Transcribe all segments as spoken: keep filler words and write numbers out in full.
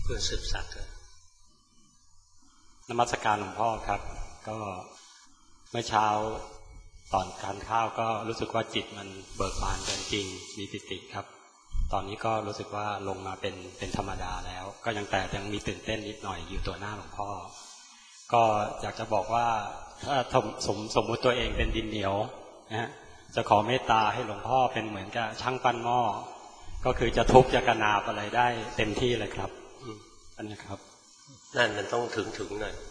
คุณสืบศักดิ์นมัสการหลวงพ่อครับก็เมื่อเช้าตอนทานข้าวก็รู้สึกว่าจิตมันเบิกบานเกินจริงมีปิติครับตอนนี้ก็รู้สึกว่าลงมาเป็นเป็นธรรมดาแล้วก็ยังแต่ยังมีตื่นเต้นนิดหน่อยอยู่ตัวหน้าหลวงพ่อก็อยากจะบอกว่าถ้าสมสมมุติตัวเองเป็นดินเหนียวนะฮะจะขอเมตตาให้หลวงพ่อเป็นเหมือนกับช่างปั้นหม้อก็คือจะทุบจะกระนาบอะไรได้เต็มที่เลยครับอันนี้ครับนั่นมันต้องถึงถึงหน่อย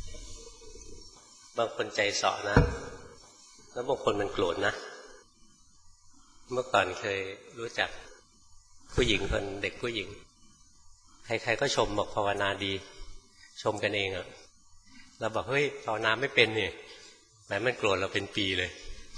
บางคนใจเสาะนะแล้วบางคนมันโกรธนะเมื่อก่อนเคยรู้จักผู้หญิงคนเด็กผู้หญิงใครๆก็ชมบอกภาวนาดีชมกันเองอะเราบอกเฮ้ยภาวนาไม่เป็นเนี่ยแหมมันโกรธเราเป็นปีเลย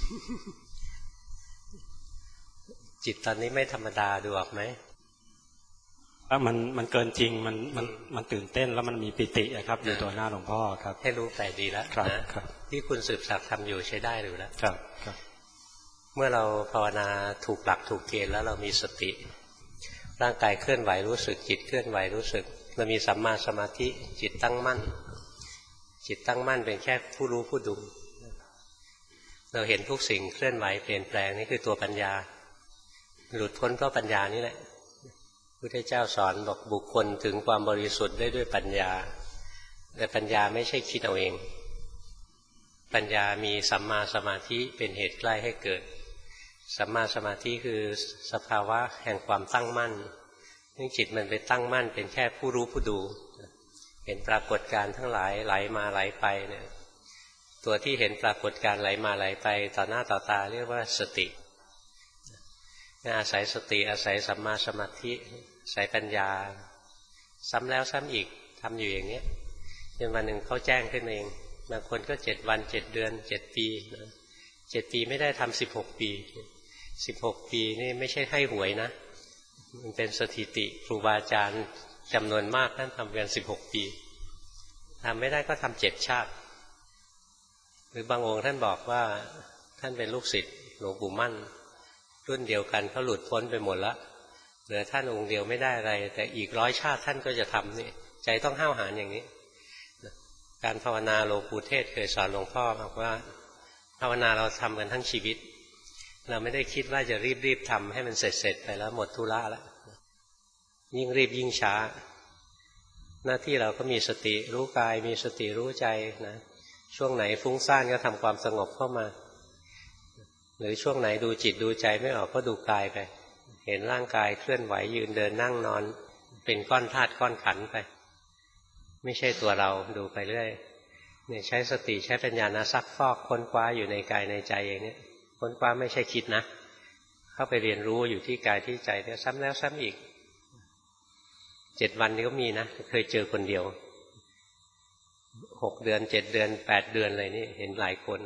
จิตตอนนี้ไม่ธรรมดาดูออกไหมแล้วมันมันเกินจริงมันมันมันตื่นเต้นแล้วมันมีปิติครับอยู่ตัวหน้าหลวงพ่อครับให้รู้ไปดีแล้วนะครับที่คุณสืบศักดิ์ทำอยู่ใช้ได้อยู่แล้วครับครับเมื่อเราภาวนาถูกหลักถูกเกณฑ์แล้วเรามีสติร่างกายเคลื่อนไหวรู้สึกจิตเคลื่อนไหวรู้สึกเรามีสัมมาสมาธิจิตตั้งมั่นจิตตั้งมั่นเป็นแค่ผู้รู้ผู้ดูเราเห็นทุกสิ่งเคลื่อนไหวเปลี่ยนแปลงนี่คือตัวปัญญาหลุดพ้นก็ปัญญานี่แหละพุทธเจ้าสอนบอกบุคคลถึงความบริสุทธิ์ได้ด้วยปัญญาแต่ปัญญาไม่ใช่คิดเอาเองปัญญามีสัมมาสมาธิเป็นเหตุใกล้ให้เกิดสัมมาสมาธิคือสภาวะแห่งความตั้งมั่นซึ่งจิตมันไปตั้งมั่นเป็นแค่ผู้รู้ผู้ดูเห็นปรากฏการณ์ทั้งหลายไหลมาไหลไปเนี่ยตัวที่เห็นปรากฏการณ์ไหลมาไหลไปต่อหน้าต่อตาเรียกว่าสติอาศัยสติอาศัยสัมมาสมาธิอาศัยปัญญาซ้ำแล้วซ้ำอีกทำอยู่อย่างนี้จนวันหนึ่งเขาแจ้งขึ้นเองบางคนก็เจ็ดวันเจ็ดเดือนเจ็ดปีเจ็ดปีไม่ได้ทำสิบหกปีสิบหกปีนี่ไม่ใช่ให้หวยนะมันเป็นสถิติครูบาอาจารย์จำนวนมากท่านทำกันสิบหกปีทำไม่ได้ก็ทำเจ็ดชาติหรือบางองค์ท่านบอกว่าท่านเป็นลูกศิษย์หลวงปู่มั่นรุ่นเดียวกันเขาหลุดพ้นไปหมดแล้วเหลือท่านองค์เดียวไม่ได้อะไรแต่อีกร้อยชาติท่านก็จะทำนี่ใจต้องห้าวหาญอย่างนี้การภาวนาหลวงปู่เทศเคยสอนหลวงพ่อบอกว่าภาวนาเราทำกันทั้งชีวิตเราไม่ได้คิดว่าจะรีบๆทำให้มันเสร็จๆไปแล้วหมดธุระแล้วยิ่งรีบยิ่งช้าหน้าที่เราก็มีสติรู้กายมีสติรู้ใจนะช่วงไหนฟุ้งซ่านก็ทำความสงบเข้ามาหรือช่วงไหนดูจิตดูใจไม่ออกก็ดูกายไปเห็นร่างกายเคลื่อนไหวยืนเดินนั่งนอนเป็นก้อนธาตุก้อนขันธ์ไปไม่ใช่ตัวเราดูไปเรื่อยเนี่ยใช้สติใช้ปัญญานะซักฟอกค้นคว้าอยู่ในกายในใจอย่างนี้ค้นคว้าไม่ใช่คิดนะเข้าไปเรียนรู้อยู่ที่กายที่ใจเนี่ยซ้ำแล้วซ้ำอีกเจ็ดวันนี้ก็มีนะเคยเจอคนเดียวหกเดือนเจ็ดเดือนแปดเดือนอะไรนี่เห็นหลายคน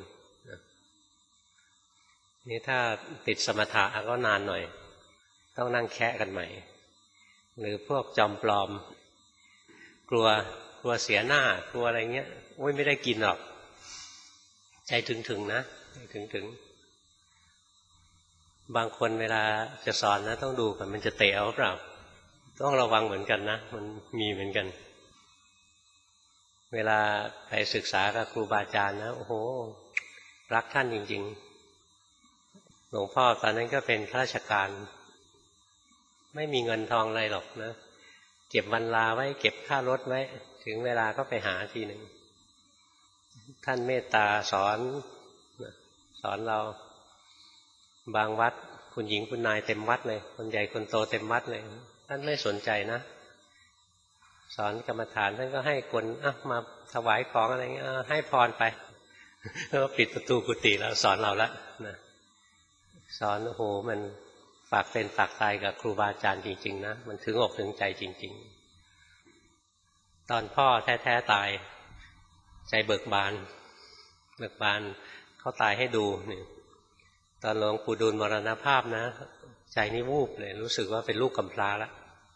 นี่ถ้าติดสมถะก็นานหน่อยต้องนั่งแคะกันใหม่หรือพวกจอมปลอมกลัวกลัวเสียหน้ากลัวอะไรเงี้ยโอ้ยไม่ได้กินหรอกใจถึงๆนะถึงๆบางคนเวลาจะสอนนะต้องดูก่อนมันจะเตะเอาเปล่าต้องระวังเหมือนกันนะมันมีเหมือนกันเวลาไปศึกษากับครูบาอาจารย์นะโอ้โหรักท่านจริงๆหลวงพ่อตอนนั้นก็เป็นข้าราชการไม่มีเงินทองอะไรหรอกนะเก็บวันลาไว้เก็บค่ารถไว้ถึงเวลาก็ไปหาทีหนึ่งท่านเมตตาสอนสอนเราบางวัดคุณหญิงคุณนายเต็มวัดเลยคนใหญ่คนโตเต็มวัดเลยท่านไม่สนใจนะสอนกรรมฐานท่านก็ให้คนอ่ะมาถวายของอะไรเงี้ยให้พรไปแล้วก็ปิดประตูกุฏิแล้วสอนเราละนะสอนโอ้โหมันฝากเป็นฝากตายกับครูบาอาจารย์จริงๆนะมันถึงอกถึงใจจริงๆตอนพ่อแท้ๆตายใจเบิกบานเบิกบานเขาตายให้ดูนี่ตอนหลวงปู่ดูลมรณภาพนะใจนี่วูบเลยรู้สึกว่าเป็นลูกกำพร้าแล้ว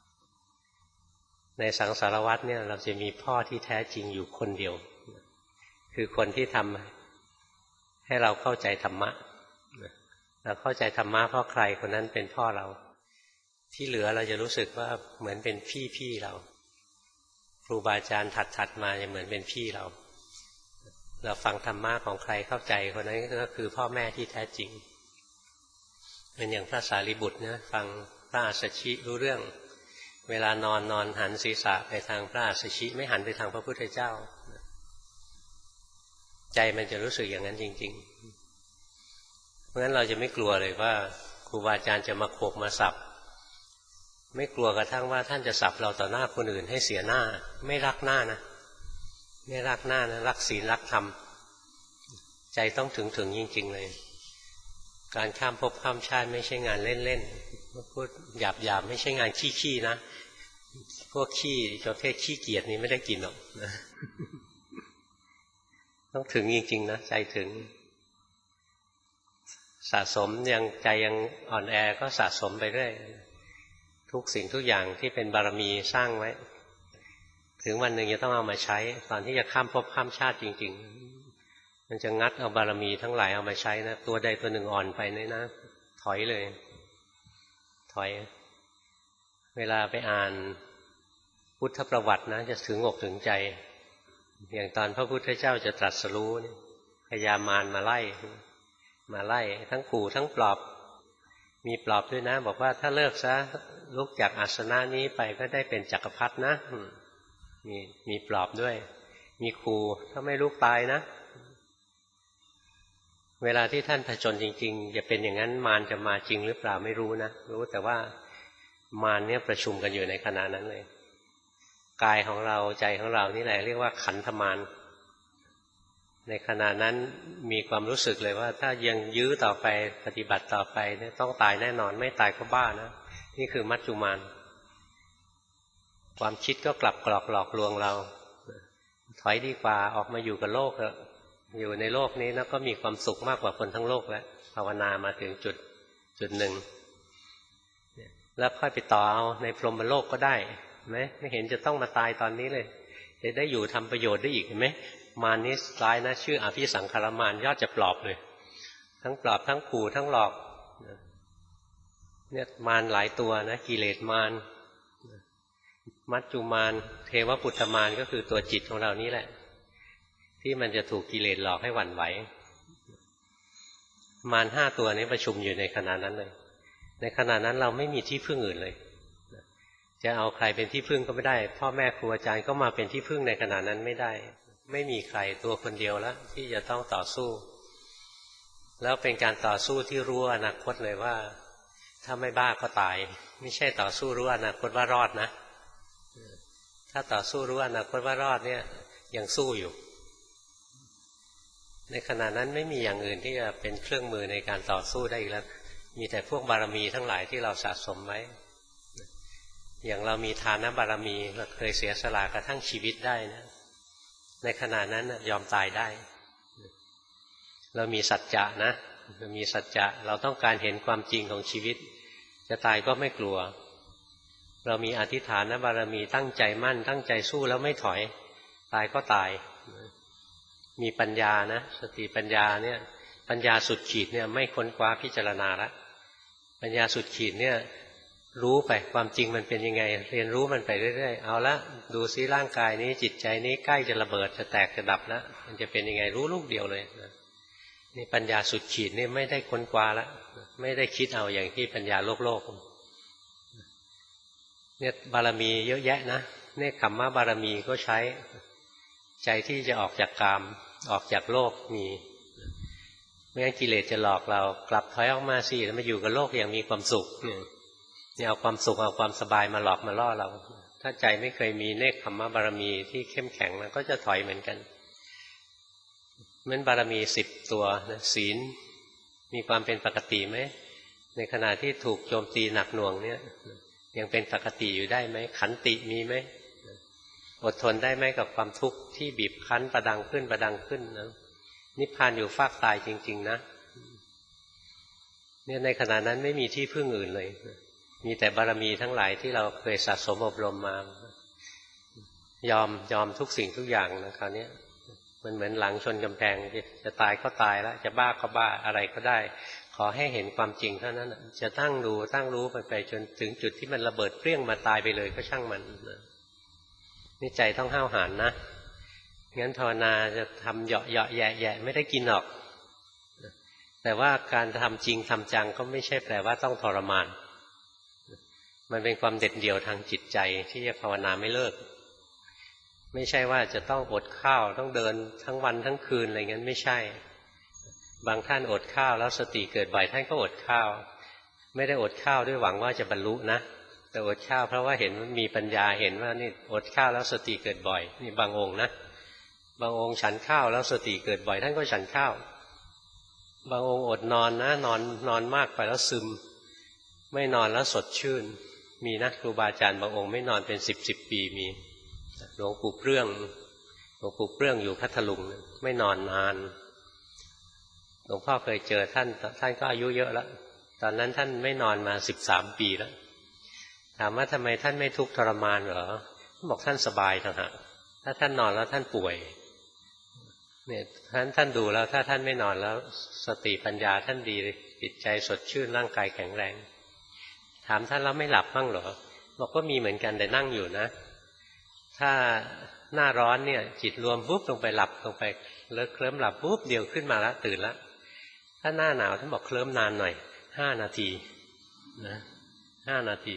ในสังสารวัฏเนี่ยเราจะมีพ่อที่แท้จริงอยู่คนเดียวคือคนที่ทำให้เราเข้าใจธรรมะเราเข้าใจธรรมะเพราะใครคนนั้นเป็นพ่อเราที่เหลือเราจะรู้สึกว่าเหมือนเป็นพี่พี่เราครูบาอาจารย์ถัดๆมาจะเหมือนเป็นพี่เราเราฟังธรรมะของใครเข้าใจคนนั้นก็คือพ่อแม่ที่แท้จริงเป็นอย่างพระสารีบุตรนะฟังพระอัสสชิรู้เรื่องเวลานอนนอนหันศีรษะไปทางพระอัสสชิไม่หันไปทางพระพุทธเจ้าใจมันจะรู้สึกอย่างนั้นจริงๆเพราะฉะนั้นเราจะไม่กลัวเลยว่าครูบาอาจารย์จะมาโขกมาสับไม่กลัวกระทั่งว่าท่านจะสับเราต่อหน้าคนอื่นให้เสียหน้าไม่รักหน้านะไม่รักหน้านะรักศีลรักธรรมใจต้องถึงถึงจริงๆเลยการข้ามภพข้ามชาติไม่ใช่งานเล่นๆพูดหยาบๆไม่ใช่งานขี้ๆนะพวกขี้ประเภทขี้เกียจนี้ไม่ได้กินหรอกนะต้องถึงจริงๆนะใจถึงสะสมยังใจยังอ่อนแอก็สะสมไปเรื่อยทุกสิ่งทุกอย่างที่เป็นบารมีสร้างไว้ถึงวันหนึ่งจะต้องเอามาใช้ตอนที่จะข้ามภพข้ามชาติจริงๆมันจะงัดเอาบารมีทั้งหลายเอามาใช้นะตัวใดตัวหนึ่งอ่อนไปเนี่ยนะถอยเลยถอยเวลาไปอ่านพุทธประวัตินะจะถึงอกถึงใจอย่างตอนพระพุทธเจ้าจะตรัสรู้นี่พญามารมาไล่มาไล่ทั้งขู่ทั้งปลอบมีปลอบด้วยนะบอกว่าถ้าเลิกซะลุกจากอาสนะนี้ไปก็ได้เป็นจักรพรรดินะมีมีปลอบด้วยมีขู่ถ้าไม่ลุกตายนะเวลาที่ท่านผจญจริงๆจะเป็นอย่างนั้นมารจะมาจริงหรือเปล่าไม่รู้นะรู้แต่ว่ามารเนี่ยประชุมกันอยู่ในขณะนั้นเลยกายของเราใจของเรานี่แหละเรียกว่าขันธมารในขณะนั้นมีความรู้สึกเลยว่าถ้ายังยื้อต่อไปปฏิบัติต่อไปเนี่ยต้องตายแน่นอนไม่ตายก็บ้านะนี่คือมัจจุมารความคิดก็กลับกรอกหลอกลวงเราถอยดีกว่าออกมาอยู่กับโลกอยู่ในโลกนี้แล้วก็มีความสุขมากกว่าคนทั้งโลกแล้วภาวนามาถึงจุดจุดหนึ่งแล้วค่อยไปต่อเอาในพรหมโลกก็ได้ไหมไม่เห็นจะต้องมาตายตอนนี้เลยจะได้อยู่ทำประโยชน์ได้อีกเห็นไหมมารนี้ร้ายนะชื่ออภิสังขารมารยอดจะปลอบเลยทั้งปลอบทั้งขู่ทั้งหลอกเนี่ยมารหลายตัวนะกิเลสมารมัจจุมารเทวปุตตมารก็คือตัวจิตของเรานี่แหละที่มันจะถูกกิเลสหลอกให้หวั่นไหวมารห้าตัวนี้ประชุมอยู่ในขณะนั้นเลยในขณะนั้นเราไม่มีที่พึ่งอื่นเลยจะเอาใครเป็นที่พึ่งก็ไม่ได้พ่อแม่ครูอาจารย์ก็มาเป็นที่พึ่งในขณะนั้นไม่ได้ไม่มีใครตัวคนเดียวแล้วที่จะต้องต่อสู้แล้วเป็นการต่อสู้ที่รู้อนาคตเลยว่าถ้าไม่บ้าก็ตายไม่ใช่ต่อสู้รู้อนาคตว่ารอดนะถ้าต่อสู้รู้อนาคตว่ารอดเนี่ยยังสู้อยู่ในขณะนั้นไม่มีอย่างอื่นที่จะเป็นเครื่องมือในการต่อสู้ได้อีกแล้วมีแต่พวกบารมีทั้งหลายที่เราสะสมไว้อย่างเรามีทานบารมีเราเคยเสียสละกระทั่งชีวิตได้นะในขณะนั้นยอมตายได้เรามีสัจจะนะเรามีสัจจะเราต้องการเห็นความจริงของชีวิตจะตายก็ไม่กลัวเรามีอธิษฐานบารมีตั้งใจมั่นตั้งใจสู้แล้วไม่ถอยตายก็ตายมีปัญญานะสติปัญญาเนี่ยปัญญาสุดขีดเนี่ยไม่ค้นคว้าพิจารณาละปัญญาสุดขีดเนี่ยรู้ไปความจริงมันเป็นยังไงเรียนรู้มันไปเรื่อยๆเอาละดูซิร่างกายนี้จิตใจนี้ใกล้จะระเบิดจะแตกจะดับแล้วมันจะเป็นยังไงรู้ลูกเดียวเลยนะนี่ปัญญาสุดขีดนี่ไม่ได้ค้นคว้าละไม่ได้คิดเอาอย่างที่ปัญญาโลกโลกเนี่ยบารมีเยอะแยะนะเนี่ยคัมมะบารมีก็ใช้ใจที่จะออกจากกามออกจากโลกมีไม่งั้นกิเลสจะหลอกเรากลับถอยออกมาสิแล้วมาอยู่กับโลกอย่างมีความสุขเนี่ยเอาความสุขเอาความสบายมาหลอกมาล่อเราถ้าใจไม่เคยมีเนกขัมมะบารมีที่เข้มแข็งแล้วก็จะถอยเหมือนกันมันบารมีสิบตัวนะศีลมีความเป็นปกติไหมในขณะที่ถูกโจมตีหนักหน่วงเนี่ยยังเป็นปกติอยู่ได้ไหมขันติมีไหมอดทนได้ไหมกับความทุกข์ที่บีบคั้นประดังขึ้นประดังขึ้นนะนิพพานอยู่ฟากตายจริงๆนะเนี่ยในขณะนั้นไม่มีที่พึ่งอื่นเลยมีแต่บารมีทั้งหลายที่เราเคยสะสมอบรมมายอมยอมทุกสิ่งทุกอย่างนะคราวนี้มันเหมือนหลังชนกำแพงจะตายก็ตายแล้วจะบ้าก็บ้าอะไรก็ได้ขอให้เห็นความจริงเท่านั้นจะตั้งดูตั้งรู้ไปไปจนถึงจุดที่มันระเบิดเปรี้ยงมาตายไปเลยก็ช่างมันนี่ใจต้องห้าวหาญนะงั้นภาวนาจะทำเหยาะเหยาะแยะแยะไม่ได้กินหรอกแต่ว่าการทำจริงทำจังก็ไม่ใช่แปลว่าต้องทรมานมันเป็นความเด็ดเดี่ยวทางจิตใจที่จะภาวนาไม่เลิกไม่ใช่ว่าจะต้องอดข้าวต้องเดินทั้งวันทั้งคืนอะไรงั้นไม่ใช่บางท่านอดข้าวแล้วสติเกิดบ่อยท่านก็อดข้าวไม่ได้อดข้าวด้วยหวังว่าจะบรรลุนะแต่อดข้าวเพราะว่าเห็นมีปัญญาเห็นว่านี่อดข้าวแล้วสติเกิดบ่อยนี่บางองค์นะบางองค์ฉันข้าวแล้วสติเกิดบ่อยท่านก็ฉันข้าวบางองค์อดนอนนะนอนนอนมากไปแล้วซึมไม่นอนแล้วสดชื่นมีนะครูบาอาจารย์บางองค์ไม่นอนเป็นสิบสิบปีมีหลวงปู่เปลื้องหลวงปู่เปลื้องอยู่พัทลุงไม่นอนนานหลวงพ่อเคยเจอท่านท่านก็อายุเยอะแล้วตอนนั้นท่านไม่นอนมาสิบสามปีแล้วถามว่าทำไมท่านไม่ทุกข์ทรมานเหรอท่านบอกท่านสบายต่างหากถ้าท่านนอนแล้วท่านป่วยเนี่ยท่านท่านดูแล้วถ้าท่านไม่นอนแล้วสติปัญญาท่านดีจิตใจสดชื่นร่างกายแข็งแรงถามท่านแล้วไม่หลับบ้างเหรอบอกก็มีเหมือนกันแต่นั่งอยู่นะถ้าหน้าร้อนเนี่ยจิตรวมปุ๊บลงไปหลับลงไปเลิกเคลิ้มหลับปุ๊บเดียวขึ้นมาแล้วตื่นแล้วถ้าหน้าหนาวท่านบอกเคลิ้มนานหน่อยห้านาทีนะห้านาที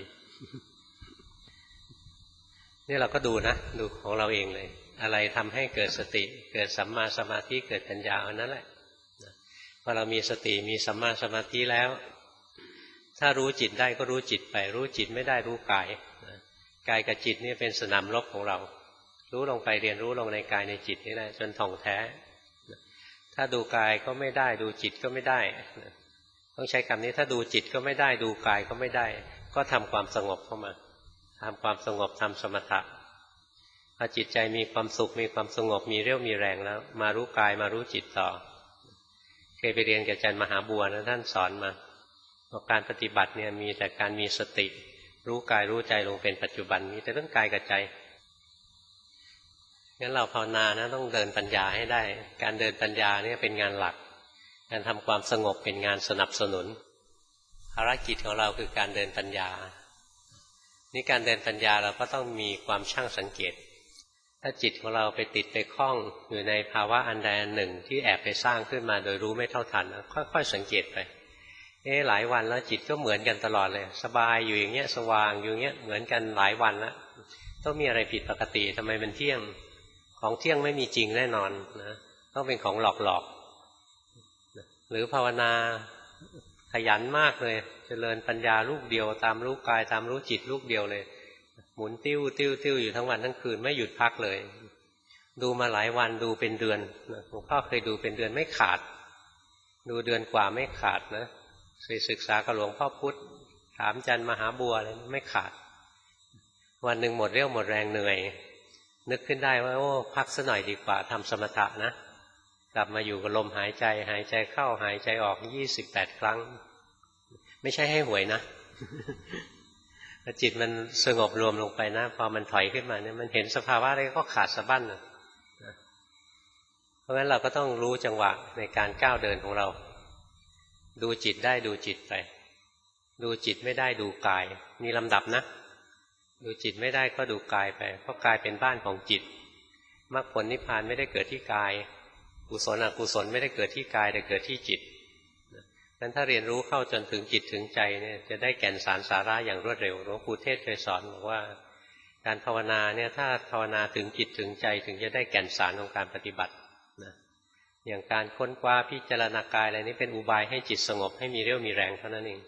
นี่เราก็ดูนะดูของเราเองเลยอะไรทำให้เกิดสติเกิดสัมมาสมาธิเกิดปัญญาอันนั้นแหละพอเรามีสติมีสัมมาสมาธิแล้วถ้ารู้จิตได้ก็รู้จิตไปรู้จิตไม่ได้รู้กายกายกับจิตนี่เป็นสนามรบของเรารู้ลงไปเรียนรู้ลงในกายในจิตนี่แหละจนท่องแท้ถ้าดูกายก็ไม่ได้ดูจิตก็ไม่ได้ต้องใช้คำนี้ถ้าดูจิตก็ไม่ได้ดูกายก็ไม่ได้ก็ทำความสงบเข้ามาทำความสงบทำสมถะพอจิตใจมีความสุขมีความสงบมีเรี่ยวมีแรงแล้วมารู้กายมารู้จิตต่อเคยไปเรียนกับอาจารย์มหาบัวนะท่านสอนมาว่าการปฏิบัติเนี่ยมีแต่การมีสติรู้กายรู้ใจลงเป็นปัจจุบันมีแต่เรื่องกายกับใจงั้นเราภาวนานะต้องเดินปัญญาให้ได้การเดินปัญญาเนี่ยเป็นงานหลักการทำความสงบเป็นงานสนับสนุนภารกิจของเราคือการเดินปัญญานี่การเดินปัญญาเราก็ต้องมีความช่างสังเกตถ้าจิตของเราไปติดไปคล้องอยู่ในภาวะอันใดอันหนึ่งที่แอบไปสร้างขึ้นมาโดยรู้ไม่เท่าทันค่อยๆสังเกตไปเอ๊ะหลายวันแล้วจิตก็เหมือนกันตลอดเลยสบายอยู่อย่างเงี้ยสว่างอยู่อย่างเงี้ยเหมือนกันหลายวันแล้วต้องมีอะไรผิดปกติทำไมมันเที่ยงของเที่ยงไม่มีจริงแน่นอนนะต้องเป็นของหลอกๆหรือภาวนาขยันมากเลยเจริญปัญญาลูกเดียวตามรู้กายตามรู้จิตลูกเดียวเลยหมุนติ้วติ้วติ้วอยู่ทั้งวันทั้งคืนไม่หยุดพักเลยดูมาหลายวันดูเป็นเดือนหลวงพ่อเคยดูเป็นเดือนไม่ขาดดูเดือนกว่าไม่ขาดนะเคยศึกษากับหลวงพ่อพุธถามอาจารย์มหาบัวอะไรไม่ขาดวันหนึ่งหมดเรี่ยวหมดแรงเหนื่อยนึกขึ้นได้ว่าโอ้พักสักหน่อยดีกว่าทำสมถะนะกลับมาอยู่กับลมหายใจหายใจเข้าหายใจออกยี่สิบแปดครั้งไม่ใช่ให้หวยนะจิตมันสงบรวมลงไปนะพอมันถอยขึ้นมาเนี่ยมันเห็นสภาวะอะไรก็ขาดสะบั้นนะเพราะฉะนั้นเราก็ต้องรู้จังหวะในการก้าวเดินของเราดูจิตได้ดูจิตไปดูจิตไม่ได้ดูกายมีลำดับนะดูจิตไม่ได้ก็ดูกายไปเพราะกายเป็นบ้านของจิตมรรคผลนิพพานไม่ได้เกิดที่กายกุศลอกุศลไม่ได้เกิดที่กายแต่เกิดที่จิตงั้นถ้าเรียนรู้เข้าจนถึงจิตถึงใจเนี่ยจะได้แก่นสารสาระอย่างรวดเร็วหลวงปู่เทศเคยสอนบอกว่าการภาวนาเนี่ยถ้าภาวนาถึงจิตถึงใจถึงจะได้แก่นสารของการปฏิบัตินะอย่างการค้นคว้าพิจารณากายอะไรนี้เป็นอุบายให้จิตสงบให้มีเรี่ยวมีแรงเท่านั้นเอง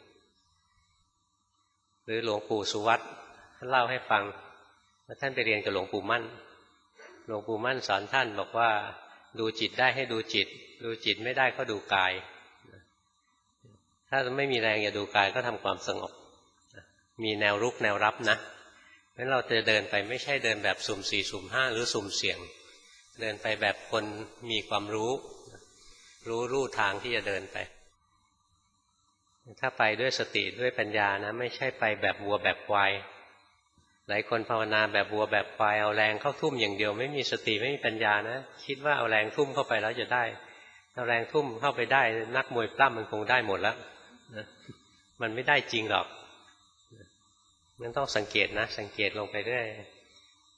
หรือหลวงปู่สุวัตรท่านเล่าให้ฟังว่าท่านไปเรียนกับหลวงปู่มั่นหลวงปู่มั่นสอนท่านบอกว่าดูจิตได้ให้ดูจิตดูจิตไม่ได้ก็ดูกายถ้าไม่มีแรงอย่าดูกายก็ทำความสงบมีแนวรุกแนวรับนะเพราะฉะนั้นเราจะเดินไปไม่ใช่เดินแบบสุ่มสี่สุ่มห้าหรือสุ่มเสี่ยงเดินไปแบบคนมีความรู้รู้รู้ทางที่จะเดินไปถ้าไปด้วยสติด้วยปัญญานะไม่ใช่ไปแบบวัวแบบควายหลายคนภาวนาแบบวัวแบบควายเอาแรงเข้าทุ่มอย่างเดียวไม่มีสติไม่มีปัญญานะคิดว่าเอาแรงทุ่มเข้าไปแล้วจะได้เอาแรงทุ่มเข้าไปได้นักมวยปล้ำมันคงได้หมดแล้วนะมันไม่ได้จริงหรอกมันต้องสังเกตนะสังเกตลงไปเรื่อย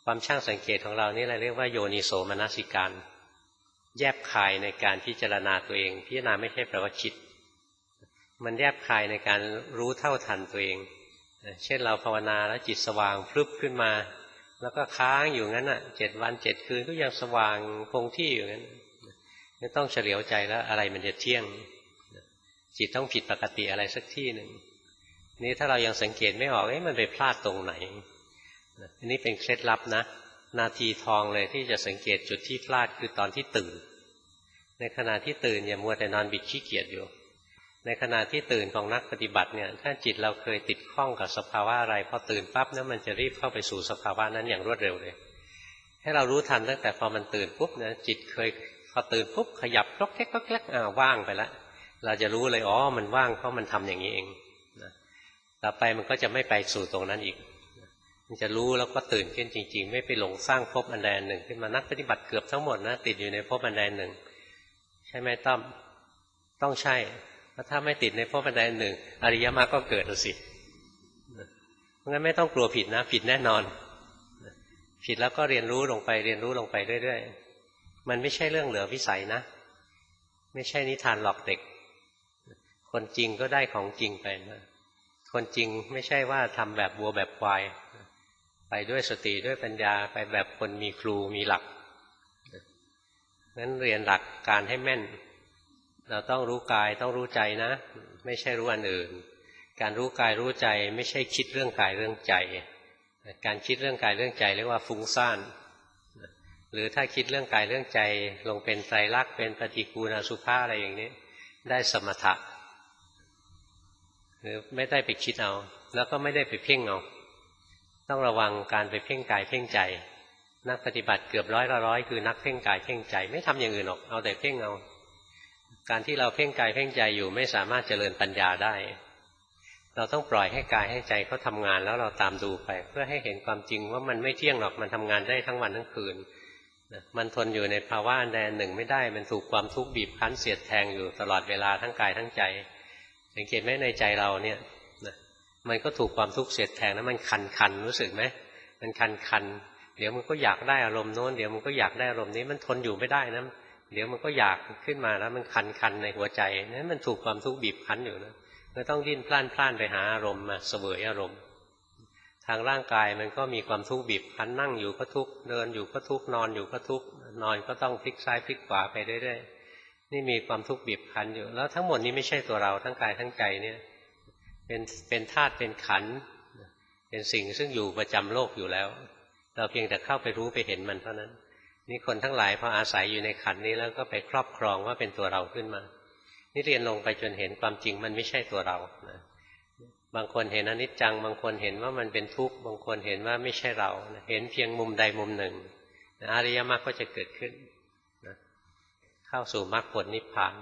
ความช่างสังเกตของเรานี่เราเรียกว่าโยนิโสมนสิการแยบคายในการพิจารณาตัวเองพิจารณาไม่ใช่แปลว่าคิดมันแยบคายในการรู้เท่าทันตัวเองเช่นเราภาวนาแล้วจิตสว่างพลึบขึ้นมาแล้วก็ค้างอยู่งั้นอ่ะเจ็ดวันเจ็ดคืนก็ยังสว่างคงที่อยู่งั้นไม่ต้องเฉลียวใจแล้วอะไรมันจะเที่ยงจิตต้องผิดปกติอะไรสักที่หนึ่งนี่ถ้าเรายังสังเกตไม่ออกเอ๊ะมันไปพลาดตรงไหนอันนี้เป็นเคล็ดลับนะนาทีทองเลยที่จะสังเกตจุดที่พลาดคือตอนที่ตื่นในขณะที่ตื่นอย่ามัวแต่นอนบิดขี้เกียจอยู่ในขณะที่ตื่นของนักปฏิบัติเนี่ยถ้าจิตเราเคยติดข้องกับสภาวะอะไรพอตื่นปั๊บนั้นมันจะรีบเข้าไปสู่สภาวะนั้นอย่างรวดเร็วเลยให้เรารู้ทันตั้งแต่พอมันตื่นปุ๊บนะจิตเคยพอตื่นปุ๊บขยับคลอกแคกคลอกแคกอ้าวว่างไปแล้วเราจะรู้เลยอ๋อมันว่างเพราะมันทำอย่างนี้เองนะต่อไปมันก็จะไม่ไปสู่ตรงนั้นอีกมันจะรู้แล้วก็ตื่นขึ้นจริงๆไม่ไปหลงสร้างภพอันใดอันหนึ่งขึ้นมานักปฏิบัติเกือบทั้งหมดนะติดอยู่ในภพอันใดอันหนึ่งใช่ไหมต้อมต้องใช่เพราะถ้าไม่ติดในภพอันใดอันหนึ่งอริยมรรคก็เกิดสิเพราะงั้นไม่ต้องกลัวผิดนะผิดแน่นอนผิดแล้วก็เรียนรู้ลงไปเรียนรู้ลงไปเรื่อยๆมันไม่ใช่เรื่องเหลือวิสัยนะไม่ใช่นิทานหลอกเด็กคนจริงก็ได้ของจริงไปนะคนจริงไม่ใช่ว่าทำแบบวัวแบบควายไปด้วยสติด้วยปัญญาไปแบบคนมีครูมีหลักงั้นเรียนหลักการให้แม่นเราต้องรู้กายต้องรู้ใจนะไม่ใช่รู้อันอื่นการรู้กายรู้ใจไม่ใช่คิดเรื่องกายเรื่องใจการคิดเรื่องกายเรื่องใจเรียกว่าฟุ้งซ่านหรือถ้าคิดเรื่องกายเรื่องใจลงเป็นไตรลักษณ์เป็นปฏิกูณอสุภะอะไรอย่างนี้ได้สมถะหรือไม่ได้ไปคิดเอาแล้วก็ไม่ได้ไปเพ่งเอาต้องระวังการไปเพ่งกายเพ่งใจนักปฏิบัติเกือบร้อยละร้อยคือนักเพ่งกายเพ่งใจไม่ทำอย่างอื่นหรอกเอาแต่เพ่งเอาการที่เราเพ่งกายเพ่งใจอยู่ไม่สามารถเจริญปัญญาได้เราต้องปล่อยให้กายให้ใจเขาทำงานแล้วเราตามดูไปเพื่อให้เห็นความจริงว่ามันไม่เที่ยงหรอกมันทำงานได้ทั้งวันทั้งคืนมันทนอยู่ในภาวะอันใดอันหนึ่งไม่ได้มันถูกความทุกข์บีบคั้นเสียดแทงอยู่ตลอดเวลาทั้งกายทั้งใจสังเกตไหมในใจเราเนี่ยมันก็ถูกความทุกข์เสียดแทงแล้วมันคันคันรู้สึกไหมมันคันคันเดี๋ยวมันก็อยากได้อารมณ์โน้นเดี๋ยวมันก็อยากได้อารมณ์นี้มันทนอยู่ไม่ได้นะเดี๋ยวมันก็อยากขึ้นมาแล้วมันคันคันในหัวใจนั้นมันถูกความทุกข์บีบคั้นอยู่นะมันต้องดิ้นพล่านพล่านไปหาอารมณ์มาเสวยอารมณ์ทางร่างกายมันก็มีความทุกข์บีบคั้นนั่งอยู่ก็ทุกข์เดินอยู่ก็ทุกข์นอนอยู่ก็ทุกข์นอนก็ต้องพลิกซ้ายพลิกขวาไปเรื่อยๆนี่มีความทุกข์บีบคั้นอยู่แล้วทั้งหมดนี้ไม่ใช่ตัวเราทั้งกายทั้งใจเนี่ยเป็นเป็นธาตุเป็นขันธ์เป็นสิ่งซึ่งอยู่ประจำโลกอยู่แล้วเราเพียงแต่เข้าไปรู้ไปเห็นมันเท่านั้นนี่คนทั้งหลายพออาศัยอยู่ในขันธ์นี้แล้วก็ไปครอบครองว่าเป็นตัวเราขึ้นมานี่เรียนลงไปจนเห็นความจริงมันไม่ใช่ตัวเรานะบางคนเห็นอนิจจังบางคนเห็นว่ามันเป็นทุกข์บางคนเห็นว่าไม่ใช่เราเห็นเพียงมุมใดมุมหนึ่งอริยมรรคก็จะเกิดขึ้นนะเข้าสู่มรรคผลนิพพาน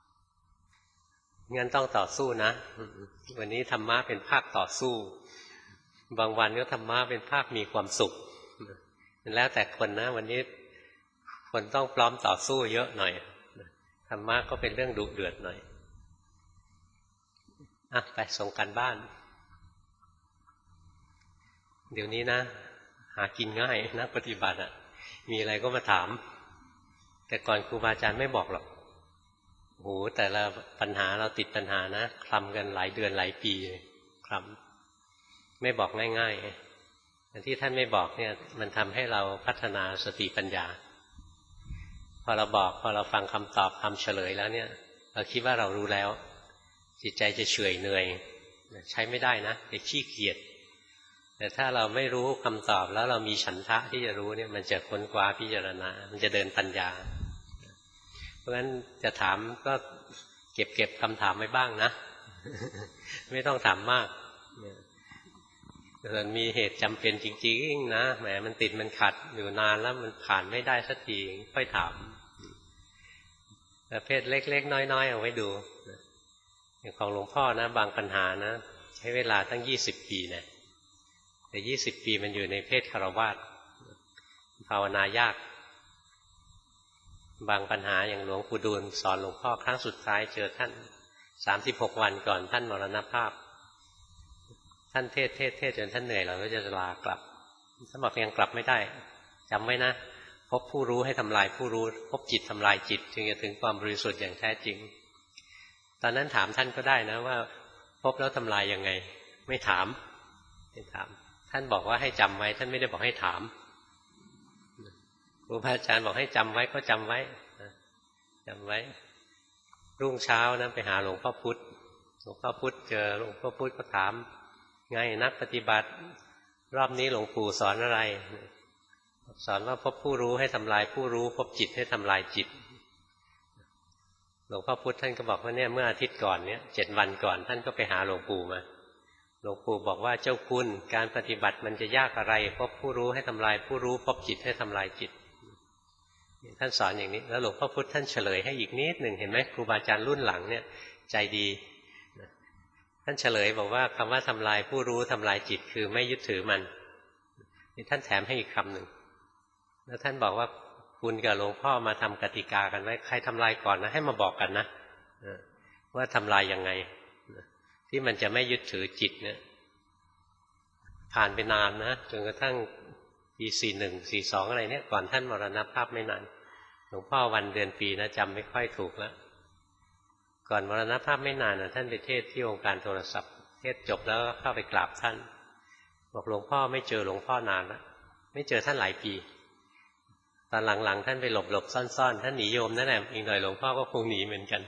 งั้นต้องต่อสู้นะวันนี้ธรรมะเป็นภาคต่อสู้บางวันก็ธรรมะเป็นภาคมีความสุขแล้วแต่คนนะวันนี้คนต้องพร้อมต่อสู้เยอะหน่อยธรรมะก็เป็นเรื่องดุเดือดหน่อยอ่ะไปส่งกันบ้านเดี๋ยวนี้นะหากินง่ายนักปฏิบัติอ่ะมีอะไรก็มาถามแต่ก่อนครูบาอาจารย์ไม่บอกหรอกโอ้โหแต่ละปัญหาเราติดปัญหานะคลำกันหลายเดือนหลายปีคลำไม่บอกง่ายๆแต่ที่ท่านไม่บอกเนี่ยมันทำให้เราพัฒนาสติปัญญาพอเราบอกพอเราฟังคำตอบคำเฉลยแล้วเนี่ยเราคิดว่าเรารู้แล้วจิตใจจะเฉื่อยเหนื่อยใช้ไม่ได้นะจะขี้เกียจแต่ถ้าเราไม่รู้คำตอบแล้วเรามีฉันทะที่จะรู้เนี่ยมันจะค้นคว้าพิจารณามันจะเดินปัญญาเพราะฉะนั้นจะถามก็เก็บเก็บคำถามไว้บ้างนะไม่ต้องถามมากส่วนมีเหตุจำเป็นจริงๆนะแหมมันติดมันขัดอยู่นานแล้วมันผ่านไม่ได้สักทีค่อยถามประเภทเล็กๆน้อยๆเอาไว้ดูอย่างของหลวงพ่อนะบางปัญหานะใช้เวลาตั้งยี่สิบปีนะแต่ยี่สิบปีมันอยู่ในเพศฆราวาสภาวนายากบางปัญหาอย่างหลวงปู่ดูลสอนหลวงพ่อครั้งสุดท้ายเจอท่านสามสิบหกวันก่อนท่านมรณภาพท่านเทศเทศเทศจนท่านเหนื่อยเราก็จะลากลับท่านบอกยังกลับไม่ได้จำไว้นะพบผู้รู้ให้ทำลายผู้รู้พบจิตทำลายจิตจึงจะถึงความบริสุทธิ์อย่างแท้จริงตอนนั้นถามท่านก็ได้นะว่าพบแล้วทำลายยังไงไม่ถามไม่ถามท่านบอกว่าให้จำไว้ท่านไม่ได้บอกให้ถามครูบาอาจารย์บอกให้จำไว้ก็จำไว้จำไว้รุ่งเช้านะไปหาหลวงพ่อพุธหลวงพ่อพุธเจอหลวงพ่อพุธก็ถามไงนักปฏิบัติรอบนี้หลวงปู่สอนอะไรสอนว่าพบผู้รู้ให้ทำลายผู้รู้พบจิตให้ทำลายจิตหลวงพ่อพุธท่านก็บอกว่าเนี่ยเมื่ออาทิตย์ก่อนเนี่ยเจ็ดวันก่อนท่านก็ไปหาหลวงปู่มาหลวงปู่บอกว่าเจ้าคุณการปฏิบัติมันจะยากอะไรพบผู้รู้ให้ทำลายผู้รู้พบจิตให้ทำลายจิตท่านสอนอย่างนี้แล้วหลวงพ่อพุธท่านเฉลยให้อีกนิดหนึ่งเห็นไหมครูบาอาจารย์รุ่นหลังเนี่ยใจดีท่านเฉลยบอกว่าคำว่าทำลายผู้รู้ทำลายจิตคือไม่ยึดถือมันนี่ท่านแถมให้อีกคำหนึ่งแล้วท่านบอกว่าคุณกับหลวงพ่อมาทำกติกากันไว้ใครทำลายก่อนนะให้มาบอกกันนะว่าทำลายยังไงที่มันจะไม่ยึดถือจิตเนี่ยผ่านไปนานนะจนกระทั่งปีสี่หนึ่งสี่สองอะไรเนี่ยก่อนท่านมรณภาพไม่นานหลวงพ่อวันเดือนปีนะจำไม่ค่อยถูกแล้วก่อนมรณภาพไม่นานนะท่านไปเทศที่องค์การโทรศัพท์เทศจบแล้วก็เข้าไปกราบท่านบอกหลวงพ่อไม่เจอหลวงพ่อนานแล้วไม่เจอท่านหลายปีตอนหลังๆท่านไปหลบๆซ่อนๆท่านหนีโยมนั่นแหละอีกหน่อยหลวงพ่อก็คงหนีเหมือนกัน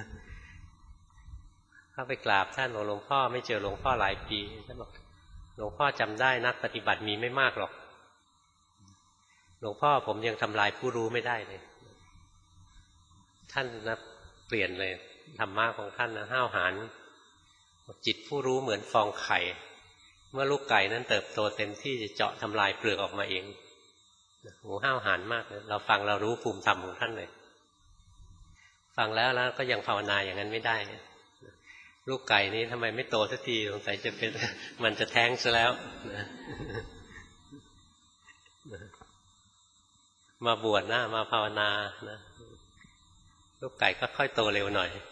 เข้าไปกราบท่านบอกหลวงพ่อไม่เจอหลวงพ่อหลายปีท่านบอกหลวงพ่อจำได้นักปฏิบัติมีไม่มากหรอกหลวงพ่อผมยังทำลายผู้รู้ไม่ได้เลยท่านนะเปลี่ยนเลยธรรมะของท่านนะห้าวหาญจิตผู้รู้เหมือนฟองไข่เมื่อลูกไก่นั้นเติบโตเต็มที่จะเจาะทำลายเปลือกออกมาเองโหห้าวหาญมากเลยเราฟังเรารู้ภูมิธรรมของท่านเลยฟังแล้วแล้วก็ยังภาวนาอย่างนั้นไม่ได้ลูกไก่นี้ทำไมไม่โตสักทีสงสัยจะเป็นมันจะแท้งซะแล้วมาบวชนะมาภาวนานะลูกไก่ก็ค่อยโตเร็วหน่อย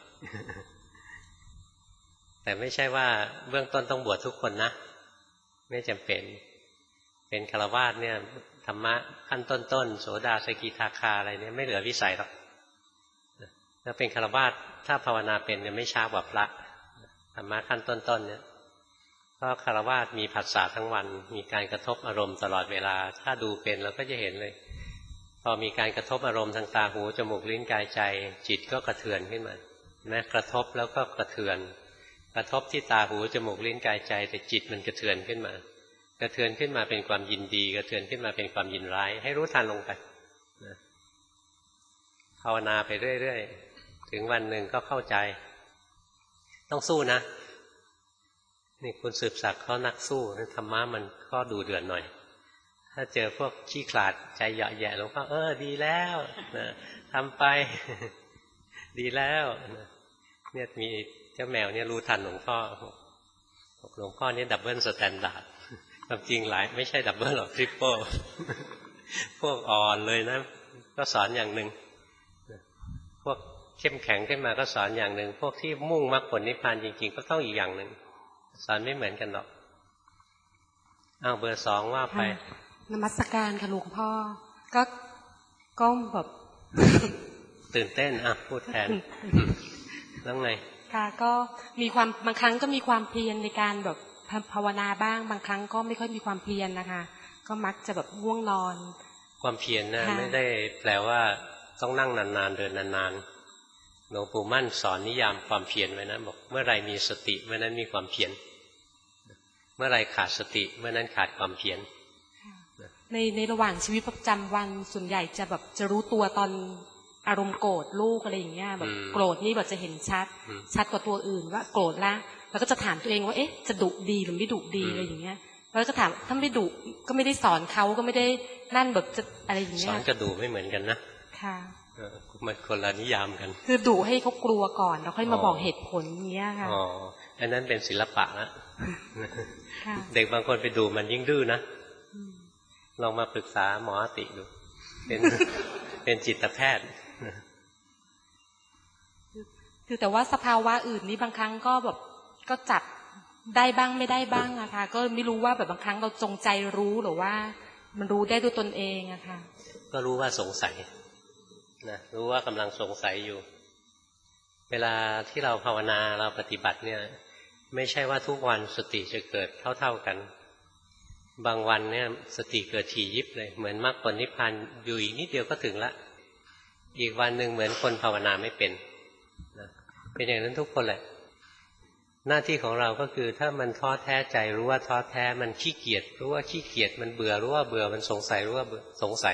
แต่ไม่ใช่ว่าเบื้องต้นต้องบวชทุกคนนะไม่จำเป็นเป็นฆราวาสเนี่ยธรรมะขั้นต้นๆโสดาสกิทาคาอะไรเนี่ยไม่เหลือวิสัยหรอกถ้าเป็นฆราวาสถ้าภาวนาเป็นเนี่ยไม่ช้ากว่าพระธรรมะขั้นต้นๆเนี่ยเพราะฆราวาสมีผัสสะทั้งวันมีการกระทบอารมณ์ตลอดเวลาถ้าดูเป็นเราก็จะเห็นเลยพอมีการกระทบอารมณ์ทางตาหูจมูกลิ้นกายใจจิตก็กระเทือนขึ้นมานะกระทบแล้วก็กระเทือนกระทบที่ตาหูจมูกลิ้นกายใจแต่จิตมันกระเทือนขึ้นมากระเทือนขึ้นมาเป็นความยินดีกระเทือนขึ้นมาเป็นความยินร้ายให้รู้ทันลงไปนะภาวนาไปเรื่อยๆถึงวันหนึ่งก็เข้าใจต้องสู้นะนี่คุณสืบศักดิ์เขานักสู้ธรรมะมันก็ดูเดือดหน่อยถ้าเจอพวกขี้ขลาดใจเหยาะแยะหลวงพ่อเออดีแล้วนะทำไปดีแล้วนะเนี่ยมีเจ้าแมวเนี่ยรู้ทันหลวงพ่อหลวงพ่อนี่ดับเบิลสแตนดาร์ดความจริงหลายไม่ใช่ดับเบิลหรอกทริปเปิลพวกอ่อนเลยนะก็สอนอย่างหนึ่งพวกเข้มแข็งขึ้นมาก็สอนอย่างหนึ่งพวกที่มุ่งมรรคผลนิพพานจริงๆก็ต้องอีกอย่างหนึ่งสอนไม่เหมือนกันหรอกอ้าวเบอร์สองว่าไปนมัสการค่ะหลวงพ่อก็ก็แบบตื่นเต้นอ่ะพูดแทนแล้วไงค่ะก็มีความบางครั้งก็มีความเพียรในการแบบภาวนาบ้างบางครั้งก็ไม่ค่อยมีความเพียรนะคะก็มักจะแบบง่วงนอนความเพียรนะไม่ได้แปลว่าต้องนั่งนานๆเดินนานๆหลวงปู่มั่นสอนนิยามความเพียรไว้นะบอกเมื่อไรมีสติเมื่อนั้นมีความเพียรเมื่อไรขาดสติเมื่อนั้นขาดความเพียรในในระหว่างชีวิตประจำวันส่วนใหญ่จะแบบจะรู้ตัวตอนอารมณ์โกรธลูกอะไรอย่างเงี้ยแบบโกรธนี่แบบจะเห็นชัดชัดกว่าตัวอื่นว่าโกรธแล้วแล้วก็จะถามตัวเองว่าเอ๊ะจะดุดีหรือไม่ดุดีอะไรอย่างเงี้ยแล้วก็ถามถ้าไม่ดุก็ไม่ได้สอนเขาก็ไม่ได้นั่นแบบจะอะไรอย่างเงี้ยสอนกระดุไม่เหมือนกันนะค่ะมันคนละนิยามกันคือดุให้เขากลัวก่อนแล้วค่อยมาบอกเหตุผลอย่างเงี้ยค่ะอ๋ออันนั้นเป็นศิลปะนะเด็กบางคนไปดูมันยิ่งดื้อนะลองมาปรึกษาหมอติดูเป็นเป็นจิตแพทย์คือแต่ว่าสภาวะอื่นนี้บางครั้งก็แบบก็จับได้บ้างไม่ได้บ้างอะค่ะก็ไม่รู้ว่าแบบบางครั้งเราจงใจรู้หรือว่ามันรู้ได้ด้วยตนเองอะค่ะก็รู้ว่าสงสัยนะรู้ว่ากำลังสงสัยอยู่เวลาที่เราภาวนาเราปฏิบัติเนี่ยไม่ใช่ว่าทุกวันสติจะเกิดเท่าๆกันบางวันเนี่ยสติเกิดถี่ยิบเลยเหมือนมรรคผลนิพพานอยู่อีกนิดเดียวก็ถึงละอีกวันหนึ่งเหมือนคนภาวนาไม่เป็นนะเป็นอย่างนั้นทุกคนแหละหน้าที่ของเราก็คือถ้ามันท้อแท้ใจรู้ว่าท้อแท้มันขี้เกียจรู้ว่าขี้เกียจมันเบื่อรู้ว่าเบื่อมันสงสัยรู้ว่าเบื่อสงสัย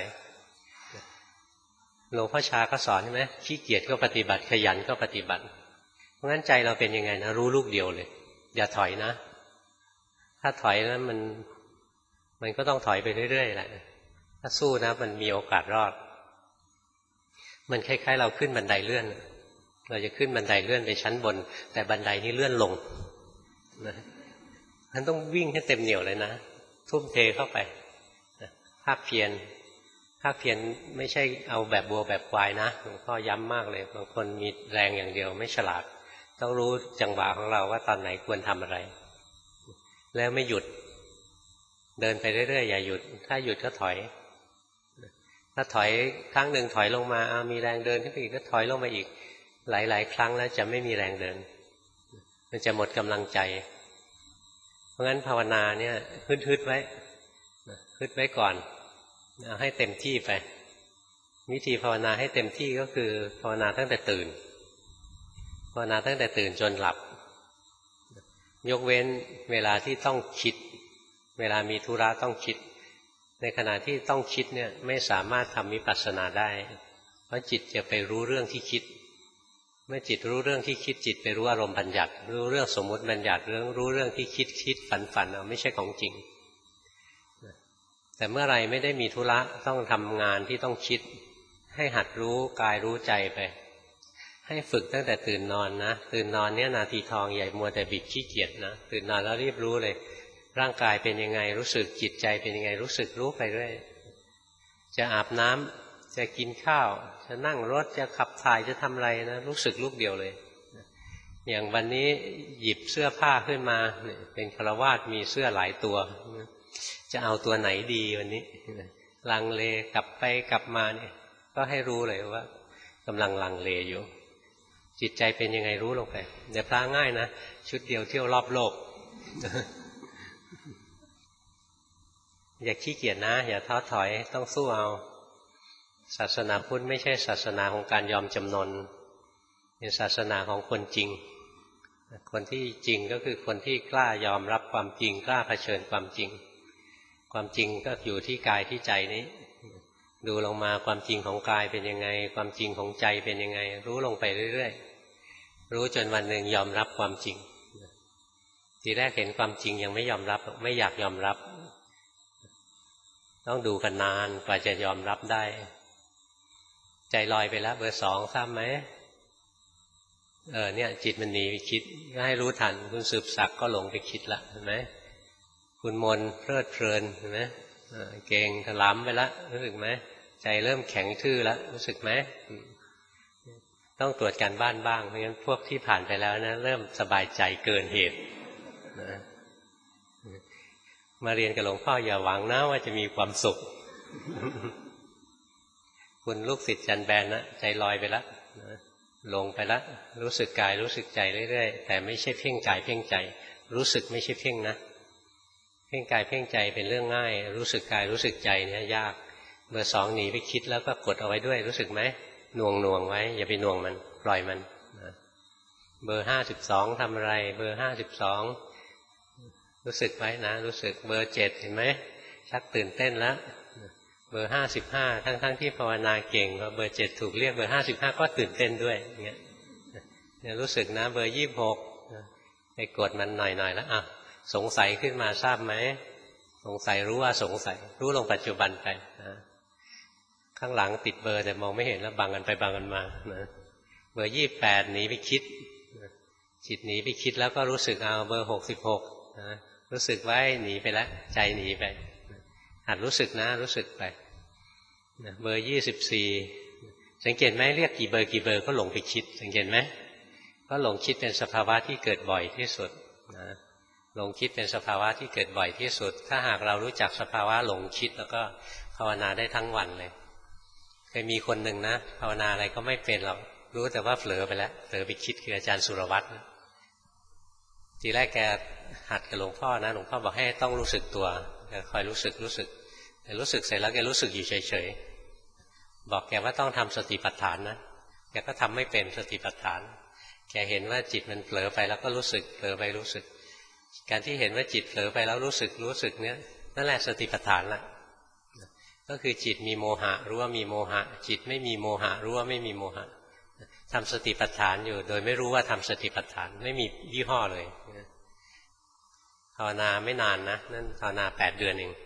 หลวงพ่อชาก็สอนใช่ไหมขี้เกียจก็ปฏิบัติขยันก็ปฏิบัติเพราะงั้นใจเราเป็นยังไงนะรู้ลูกเดียวเลยอย่าถอยนะถ้าถอยแล้วมันมันก็ต้องถอยไปเรื่อยๆแหละถ้าสู้นะมันมีโอกาสรอดมันคล้ายๆเราขึ้นบันไดเลื่อนเราจะขึ้นบันไดเลื่อนไปชั้นบนแต่บันไดนี้เลื่อนลงนะมันต้องวิ่งให้เต็มเหนี่ยวเลยนะทุ่มเทเข้าไปภาคเพียรภาคเพียรไม่ใช่เอาแบบบัวแบบควายนะหลวงพ่อย้ำมากเลยบางคนมีแรงอย่างเดียวไม่ฉลาดต้องรู้จังหวะของเราว่าตอนไหนควรทำอะไรแล้วไม่หยุดเดินไปเรื่อยๆอย่าหยุดถ้าหยุดก็ถอยถ้าถอยครั้งหนึ่งถอยลงมาเอามีแรงเดินขึ้นไปอีกก็ถอยลงมาอีกหลายๆครั้งแล้วจะไม่มีแรงเดินมันจะหมดกำลังใจเพราะงั้นภาวนาเนี่ยฮึดๆไว้ฮึดไว้ก่อนเอาให้เต็มที่ไปวิธีภาวนาให้เต็มที่ก็คือภาวนาตั้งแต่ตื่นภาวนาตั้งแต่ตื่นจนหลับยกเว้นเวลาที่ต้องคิดเวลามีธุระต้องคิดในขณะที่ต้องคิดเนี่ยไม่สามารถทำวิปัสสนาได้เพราะจิตจะไปรู้เรื่องที่คิดเมื่อจิตรู้เรื่องที่คิดจิตไปรู้อารมณ์บัญญัติรู้เรื่องสมมุติบัญญัติเรื่องรู้เรื่องที่คิดคิดฝันฝันเอาไม่ใช่ของจริงแต่เมื่อไรไม่ได้มีธุระต้องทำงานที่ต้องคิดให้หัดรู้กายรู้ใจไปให้ฝึกตั้งแต่ตื่นนอนนะตื่นนอนเนี่ยนาทีทองใหญ่มัวแต่บิดขี้เกียจนะตื่นนอนแล้วรีบรู้เลยร่างกายเป็นยังไงรู้สึกจิตใจเป็นยังไงรู้สึกรู้ไปเรื่อยจะอาบน้ำจะกินข้าวจะนั่งรถจะขับถ่ายจะทำอะไรนะรู้สึกลูกเดียวเลยอย่างวันนี้หยิบเสื้อผ้าขึ้นมาเป็นฆราวาสมีเสื้อหลายตัวจะเอาตัวไหนดีวันนี้ลังเลกลับไปกลับมาเนี่ยก็ให้รู้เลยว่ากำลังลังเลอยู่จิตใจเป็นยังไงรู้ลงไปเดี๋ยวพระง่ายนะชุดเดียวเที่ยวรอบโลกอย่าขี้เกียจนะอย่าท้อถอยต้องสู้เอาศาสนาพุทธไม่ใช่ศาสนาของการยอมจำนนเป็นศาสนาของคนจริงคนที่จริงก็คือคนที่กล้ายอมรับความจริงกล้าเผชิญความจริงความจริงก็อยู่ที่กายที่ใจนี้ดูลงมาความจริงของกายเป็นยังไงความจริงของใจเป็นยังไงรู้ลงไปเรื่อยๆรู้จนวันหนึ่งยอมรับความจริงทีแรกเห็นความจริงยังไม่ยอมรับไม่อยากยอมรับต้องดูกันนานกว่าจะยอมรับได้ใจลอยไปแล้วเบอร์สองทราบไหมเออเนี่ยจิตมันหนีไปคิดก็ให้รู้ทันคุณสืบศักดิ์ก็หลงไปคิดละเห็นไหมคุณมนเพลิดเพลินเห็นไหมเก่งถลำไปแล้วรู้สึกไหมใจเริ่มแข็งทื่อแล้วรู้สึกไหมต้องตรวจการบ้านบ้างไม่งั้นพวกที่ผ่านไปแล้วนะเริ่มสบายใจเกินเหตุนะมาเรียนกับหลวงพ่ออย่าหวังนะว่าจะมีความสุข คุณลูกศิษย์จันแบนนะใจลอยไปแล้วลงไปแล้วรู้สึกกายรู้สึกใจเรื่อยๆแต่ไม่ใช่เพ่งกายเพ่งใจรู้สึกไม่ใช่เพ่งนะเพ่งกายเพ่งใจเป็นเรื่องง่ายรู้สึกกายรู้สึกใจเนี่ยยากเบอร์สองหนีไปคิดแล้วก็กดเอาไว้ด้วยรู้สึกไหมหน่วงหน่วงไว้อย่าไปหน่วงมันปล่อยมันเบอร์ห้าสิบสองทำอะไรเบอร์ห้าสิบสองรู้สึกไว้นะรู้สึกเบอร์เจ็ดเห็นไหมชักตื่นเต้นแล้วเบอร์ห้าสิบห้าทั้งทั้งที่ภาวนาเก่งเบอร์เจ็ดถูกเรียกเบอร์ห้าสิบห้าก็ตื่นเต้นด้วยเงี้ยเนี่ยรู้สึกนะเบอร์ยี่สิบหกไปกดมันหน่อยๆแล้วอ่ะสงสัยขึ้นมาทราบไหมสงสัยรู้ว่าสงสัยรู้ลงปัจจุบันไปนะข้างหลังติดเบอร์แต่มองไม่เห็นแล้วบังกันไปบังกันมานะเบอร์ยี่สิบแปดหนีไปคิดจิตหนีไปคิดแล้วก็รู้สึกเอาเบอร์หกสิบหกนะรู้สึกไว้หนีไปแล้วใจหนีไปหัดรู้สึกนะรู้สึกไปเบอร์ยี่สิบสี่สังเกตไหมเรียกกี่เบอร์กี่เบอร์ก็หลงไปคิดสังเกตไหมก็หลงคิดเป็นสภาวะที่เกิดบ่อยที่สุดนะหลงคิดเป็นสภาวะที่เกิดบ่อยที่สุดถ้าหากเรารู้จักสภาวะหลงคิดแล้วก็ภาวนาได้ทั้งวันเลยเคยมีคนหนึ่งนะภาวนาอะไรก็ไม่เป็นหรอกรู้แต่ว่าเผลอไปแล้วเผลอไปคิดคืออาจารย์สุรวัตรทีแรกแกหัดกับหลวงพ่อนะหลวงพ่อบอกให้ต้องรู้สึกตัวแกคอยรู้สึกรู้สึกแต่รู้สึกเสร็จแล้วแกรู้สึกอยู่เฉยๆบอกแกว่าต้องทำสติปัฏฐานนะแกก็ทำไม่เป็นสติปัฏฐานแกเห็นว่าจิตมันเผลอไปแล้วก็รู้สึกเผลอไปรู้สึกการที่เห็นว่าจิตเผลอไปแล้วรู้สึกรู้สึกเนี้ยนั่นแหละสติปัฏฐานละก็คือจิตมีโมหะรู้ว่ามีโมหะจิตไม่มีโมหะรู้ว่าไม่มีโมหะทำสติปัฏฐานอยู่โดยไม่รู้ว่าทำสติปัฏฐานไม่มียี่ห้อเลยภาวนาไม่นานนะนั่นภาวนาแปดเดือนเอง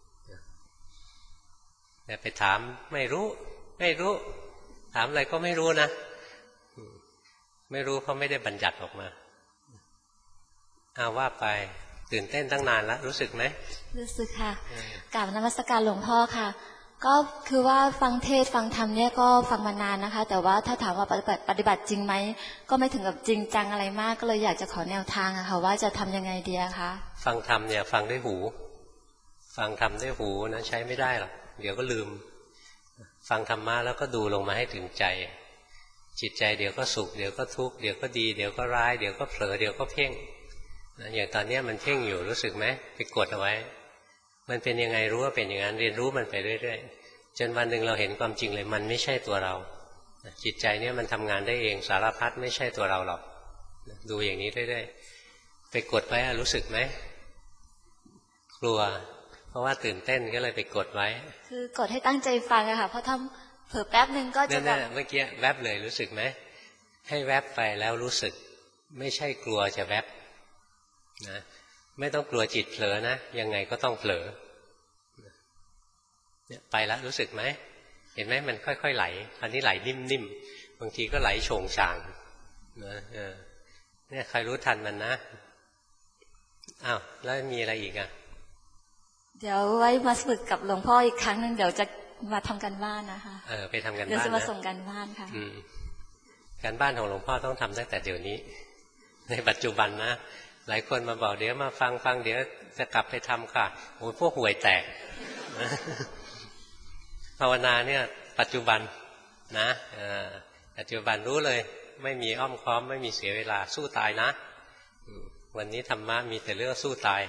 แต่ไปถามไม่รู้ไม่รู้ถามอะไรก็ไม่รู้นะไม่รู้เพราะไม่ได้บัญญัติออกมาเอาว่าไปตื่นเต้นตั้งนานแล้วรู้สึกไหมรู้สึกค่ะกราบนมัสการหลวงพ่อค่ะก็คือว่าฟังเทศฟังธรรมเนี่ยก็ฟังมานานนะคะแต่ว่าถ้าถามว่าปฏิบัติปฏิบัติจริงไหมก็ไม่ถึงกับจริงจังอะไรมากก็เลยอยากจะขอแนวทางอะค่ะว่าจะทำยังไงดีคะฟังธรรมเนี่ยฟังด้วยหูฟังธรรมด้วยหูนะใช้ไม่ได้หรอกเดี๋ยวก็ลืมฟังธรรมะแล้วก็ดูลงมาให้ถึงใจจิตใจเดี๋ยวก็สุขเดี๋ยวก็ทุกข์เดี๋ยวก็ดีเดี๋ยวก็ร้ายเดี๋ยวก็เผลอเดี๋ยวก็เพ่งนะอย่างตอนนี้มันเพ่งอยู่รู้สึกไหมไปกดเอาไว้มันเป็นยังไงรู้ว่าเป็นอย่างนั้นเรียนรู้มันไปเรื่อยๆจนวันหนึ่งเราเห็นความจริงเลยมันไม่ใช่ตัวเราจิตใจเนี่ยมันทำงานได้เองสารพัดไม่ใช่ตัวเราหรอกดูอย่างนี้เรื่อยๆไปกดไว้รู้สึกไหมกลัวเพราะว่าตื่นเต้นก็เลยไปกดไว้คือกดให้ตั้งใจฟังอะค่ะเพราะทำเผลอแป๊บนึงก็จะแบบเมื่อกี้แวบเลยรู้สึกไหมให้แวบไปแล้วรู้สึกไม่ใช่กลัวจะแวบนะไม่ต้องกลัวจิตเผลอนะยังไงก็ต้องเผลอเนี่ยไปแล้วรู้สึกไหมเห็นไหมมันค่อยๆไหลอันนี้ไหลนิ่มๆบางทีก็ไหลโฉงฉางนะเนี่ยใครรู้ทันมันนะอ้าวแล้วมีอะไรอีกอ่ะเดี๋ยวไว้มาฝึกกับหลวงพ่ออีกครั้งนึงเดี๋ยวจะมาทำกันบ้านนะคะเออไปทำกันบ้านนะเดี๋ยวจะมาส่งกันบ้านค่ะการบ้านของหลวงพ่อต้องทำตั้งแต่เดี๋ยวนี้ในปัจจุบันนะหลายคนมาบอกเดี๋ยวมาฟังฟังเดี๋ยวจะกลับไปทำค่ะโอ้ยพวกห่วยแตกภาวนาเนี่ยปัจจุบันนะปัจจุบันรู้เลยไม่มีอ้อมค้อมไม่มีเสียเวลาสู้ตายนะวันนี้ธรรมะมีแต่เรื่องสู้ตาย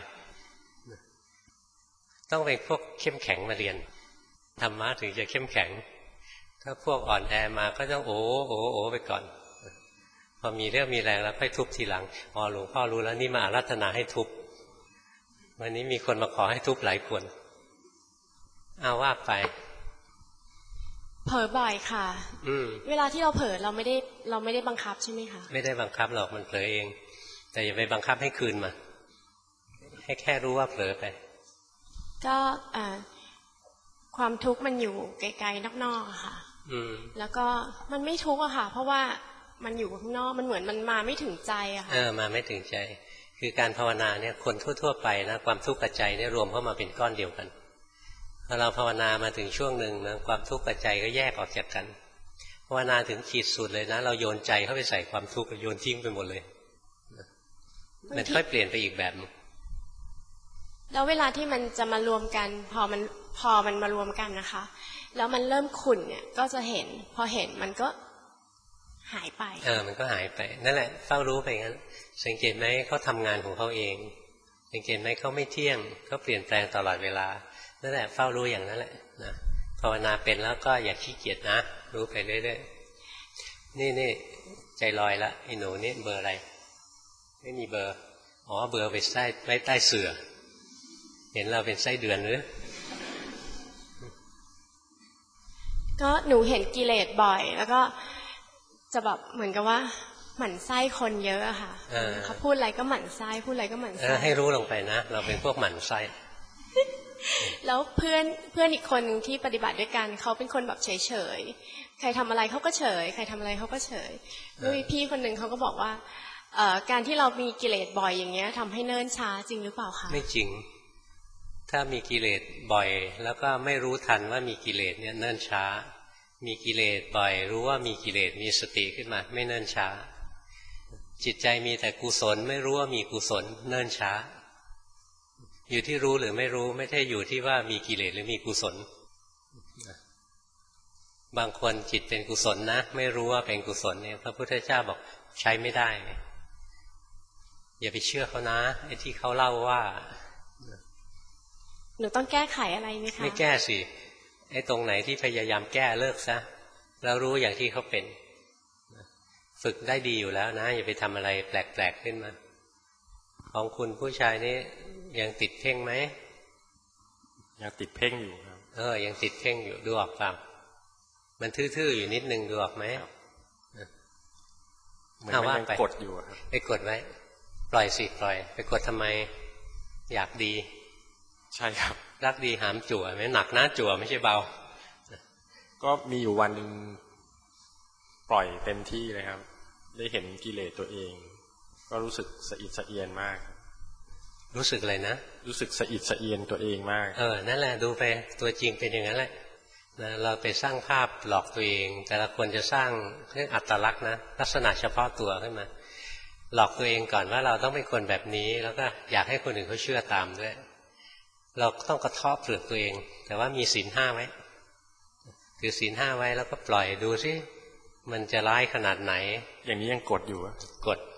ต้องเป็นพวกเข้มแข็งมาเรียนธรรมะถึงจะเข้มแข็งถ้าพวกอ่อนแอมาก็ต้องโอ้โอ้โอ้ไปก่อนพอมีเรื่องมีแรงแล้วค่อยทุบทีหลังอ๋อหลวงพ่อรู้แล้วนี่มาอาราธนาให้ทุบวันนี้มีคนมาขอให้ทุบหลายคนเอาว่าไปเผลอบ่อยค่ะอืมเวลาที่เราเผลอเราไม่ได้เราไม่ได้บังคับใช่ไหมคะไม่ได้บังคับหรอกมันเผลอเองแต่อย่าไปบังคับให้คืนมาให้แค่รู้ว่าเผลอไปก็ความทุกข์มันอยู่ไกลๆนอกๆค่ะแล้วก็มันไม่ทุกข์อะค่ะเพราะว่ามันอยู่ข้างนอกมันเหมือนมันมาไม่ถึงใจอะค่ะเออมาไม่ถึงใจคือการภาวนาเนี่ยคนทั่วๆไปนะความทุกข์กับใจเนี่ยรวมเข้ามาเป็นก้อนเดียวกันพอเราภาวนามาถึงช่วงหนึ่งนะความทุกข์กับใจก็แยกออกจากกันภาวนาถึงขีดสุดเลยนะเราโยนใจเข้าไปใส่ความทุกข์โยนทิ้งไปหมดเลยมันค่อยเปลี่ยนไปอีกแบบแล้วเวลาที่มันจะมารวมกันพอมันพอมันมารวมกันนะคะแล้วมันเริ่มขุ่นเนี่ยก็จะเห็นพอเห็นมันก็หายไปเออมันก็หายไปนั่นแหละเฝ้ารู้ไปงั้นสังเกตไหมเขาทำงานของเขาเองสังเกตไหมเขาไม่เที่ยงเขาเปลี่ยนแปลงตลอดเวลานั่นแหละเฝ้ารู้อย่างนั้นแหละนะภาวนาเป็นแล้วก็อย่าขี้เกียจนะรู้ไปเรื่อยๆนี่นี่ใจลอยละไอ้หนูนี่เบอร์อะไรไม่มีเบอร์อ๋อเบอร์ไปใต้ไว้ใต้เสื่อเห็นเราเป็นไส้เดือนหรือก็หนูเห็นกิเลสบ่อยแล้วก็จะแบบเหมือนกับว่าหมั่นไส้คนเยอะอะค่ะเขาพูดอะไรก็หมั่นไส้พูดอะไรก็หมั่นไส้ให้รู้ลงไปนะเราเป็นพวกหมั่นไส้แล้วเพื่อนเพื่อนอีกคนที่ปฏิบัติด้วยกันเขาเป็นคนแบบเฉยเฉยใครทำอะไรเขาก็เฉยใครทำอะไรเขาก็เฉยด้วยพี่คนหนึ่งเขาก็บอกว่าการที่เรามีกิเลสบ่อยอย่างเงี้ยทำให้เนิ่นช้าจริงหรือเปล่าคะไม่จริงถ้ามีกิเลสบ่อยแล้วก็ไม่รู้ทันว่ามีกิเลสเนี่ยเนิ่นช้ามีกิเลสบ่อยรู้ว่ามีกิเลสมีสติขึ้นมาไม่เนิ่นช้าจิตใจมีแต่กุศลไม่รู้ว่ามีกุศลเนิ่นช้าอยู่ที่รู้หรือไม่รู้ไม่ใช่อยู่ที่ว่ามีกิเลสหรือมีกุศลบางคนจิตเป็นกุศลนะไม่รู้ว่าเป็นกุศลเนี่ยพระพุทธเจ้าบอกใช้ไม่ได้อย่าไปเชื่อเขานะไอ้ที่เขาเล่าว่าหนูต้องแก้ไขอะไรไหมคะไม่แก้สิไอ้ตรงไหนที่พยายามแก้เลิกซะแล้วรู้อย่างที่เขาเป็นฝึกได้ดีอยู่แล้วนะอย่าไปทำอะไรแปลกๆขึ้นมาของคุณผู้ชายนี้ยังติดเพ่งไหมยังติดเพ่งอยู่ครับเออยังติดเพ่งอยู่ดูออกเปล่ามันทื่อๆอยู่นิดนึงดูออกไหมเหมือนมันยังกดอยู่ครับไปกดไว้ปล่อยสิปล่อยไปกดทำไมอยากดีใช่ครับรักดีหามจั่วไม่หนักนะจั่วไม่ใช่เบาก็มีอยู่วันหนึ่งปล่อยเต็มที่เลยครับได้เห็นกิเลสตัวเองก็รู้สึกสะอิดสะเอียนมากรู้สึกอะไรนะรู้สึกสะอิดสะเอียนตัวเองมากเออนั่นแหละดูไปตัวจริงเป็นอย่างนั้นแหละนะเราไปสร้างภาพหลอกตัวเองแต่ละคนจะสร้างเรื่องอัตลักษณ์นะลักษณะเฉพาะตัวขึ้นมาหลอกตัวเองก่อนว่าเราต้องเป็นคนแบบนี้แล้วก็อยากให้คนอื่นเขาเชื่อตามด้วยเราต้องกระเทาะเปลือกตัวเองแต่ว่ามีศีลห้าไว้ถือศีลห้าไว้แล้วก็ปล่อยดูสิมันจะร้ายขนาดไหนอย่างนี้ยังกดอยู่กด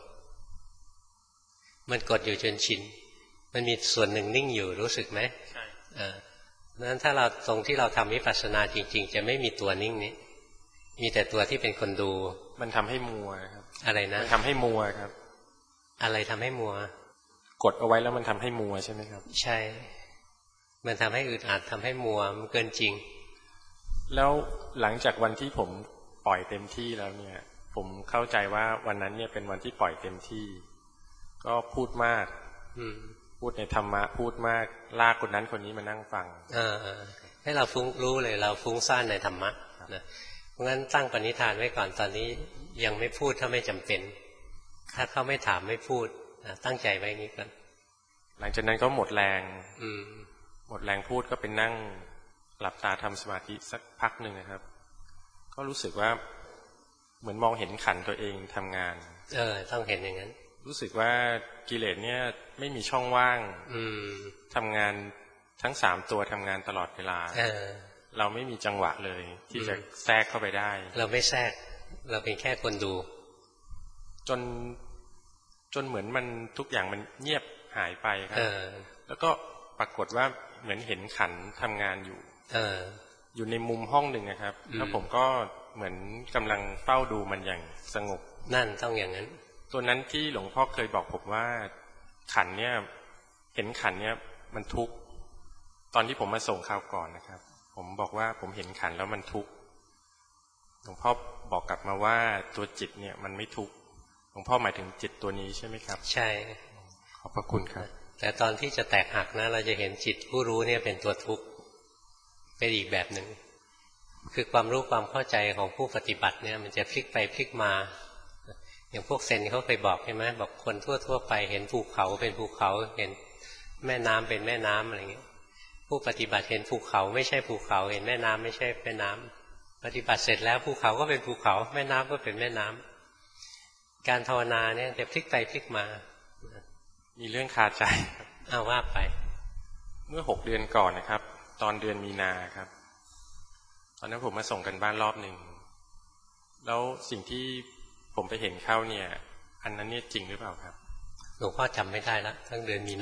มันกดอยู่จนชินมันมีส่วนหนึ่งนิ่งอยู่รู้สึกไหมใช่อ่านั้นถ้าเราตรงที่เราทำวิปัสสนาจริงๆจะไม่มีตัวนิ่งนี้มีแต่ตัวที่เป็นคนดูมันทำให้มัวครับอะไรนะมันทำให้มัวครับอะไรทำให้มัวกดเอาไว้แล้วมันทำให้มัวใช่ไหมครับใช่มันทำให้อึดอัดทำให้มัวมันเกินจริงแล้วหลังจากวันที่ผมปล่อยเต็มที่แล้วเนี่ยผมเข้าใจว่าวันนั้นเนี่ยเป็นวันที่ปล่อยเต็มที่ก็พูดมากพูดในธรรมะพูดมากลากคนนั้นคนนี้มานั่งฟังให้เราฟุ้งรู้เลยเราฟุ้งซ่านในธรรมะนะเพราะงั้นตั้งปณิธานไว้ก่อนตอนนี้ยังไม่พูดถ้าไม่จำเป็นถ้าเขาไม่ถามไม่พูดตั้งใจไว้นี้ก่อนหลังจากนั้นก็หมดแรงหมดแรงพูดก็เป็นนั่งหลับตาทำสมาธิสักพักหนึ่งนะครับก็รู้สึกว่าเหมือนมองเห็นขันตัวเองทำงานเออต้องเห็นอย่างนั้นรู้สึกว่ากิเลสเนี่ยไม่มีช่องว่างทำงานทั้งสามตัวทำงานตลอดเวลา เออ เราไม่มีจังหวะเลยที่จะแทรกเข้าไปได้เราไม่แทรกเราเป็นแค่คนดูจนจนเหมือนมันทุกอย่างมันเงียบหายไปครับแล้วก็ปรากฏว่าเหมือนเห็นขันทำงานอยู่ เออ อยู่ในมุมห้องหนึ่งนะครับแล้วผมก็เหมือนกำลังเฝ้าดูมันอย่างสงบนั่นต้องอย่างนั้นตัวนั้นที่หลวงพ่อเคยบอกผมว่าขันเนี่ยเห็นขันเนี่ยมันทุกข์ตอนที่ผมมาส่งข่าวก่อนนะครับผมบอกว่าผมเห็นขันแล้วมันทุกข์หลวงพ่อบอกกลับมาว่าตัวจิตเนี่ยมันไม่ทุกข์หลวงพ่อหมายถึงจิตตัวนี้ใช่ไหมครับใช่ขอบพระคุณครับแต่ตอนที่จะแตกหักนะเราจะเห็นจิตผู้รู้เนี่ยเป็นตัวทุกข์เป็นอีกแบบหนึ่งคือความรู้ความเข้าใจของผู้ปฏิบัติเนี่ยมันจะพลิกไปพลิกมาอย่างพวกเซนเขาเคยบอกใช่ไหมบอกคนทั่วๆไปเห็นภูเขาเป็นภูเขาเห็นแม่น้ำเป็นแม่น้ำอะไรเงี้ยผู้ปฏิบัติเห็นภูเขาไม่ใช่ภูเขาเห็นแม่น้ำไม่ใช่แม่น้ำปฏิบัติเสร็จแล้วภูเขาก็เป็นภูเขาแม่น้ำก็เป็นแม่น้ำการภาวนาเนี่ยจะพลิกไปพลิกมามีเรื่องคาใจเอาว่าไปเมื่อหกเดือนก่อนนะครับตอนเดือนมีนาครับตอนนั้นผมมาส่งกันบ้านรอบหนึ่งแล้วสิ่งที่ผมไปเห็นเข้าเนี่ยอันนั้นเนี่ยจริงหรือเปล่าครับหลวงพ่อจำไม่ได้ละทั้งเดือนมีนา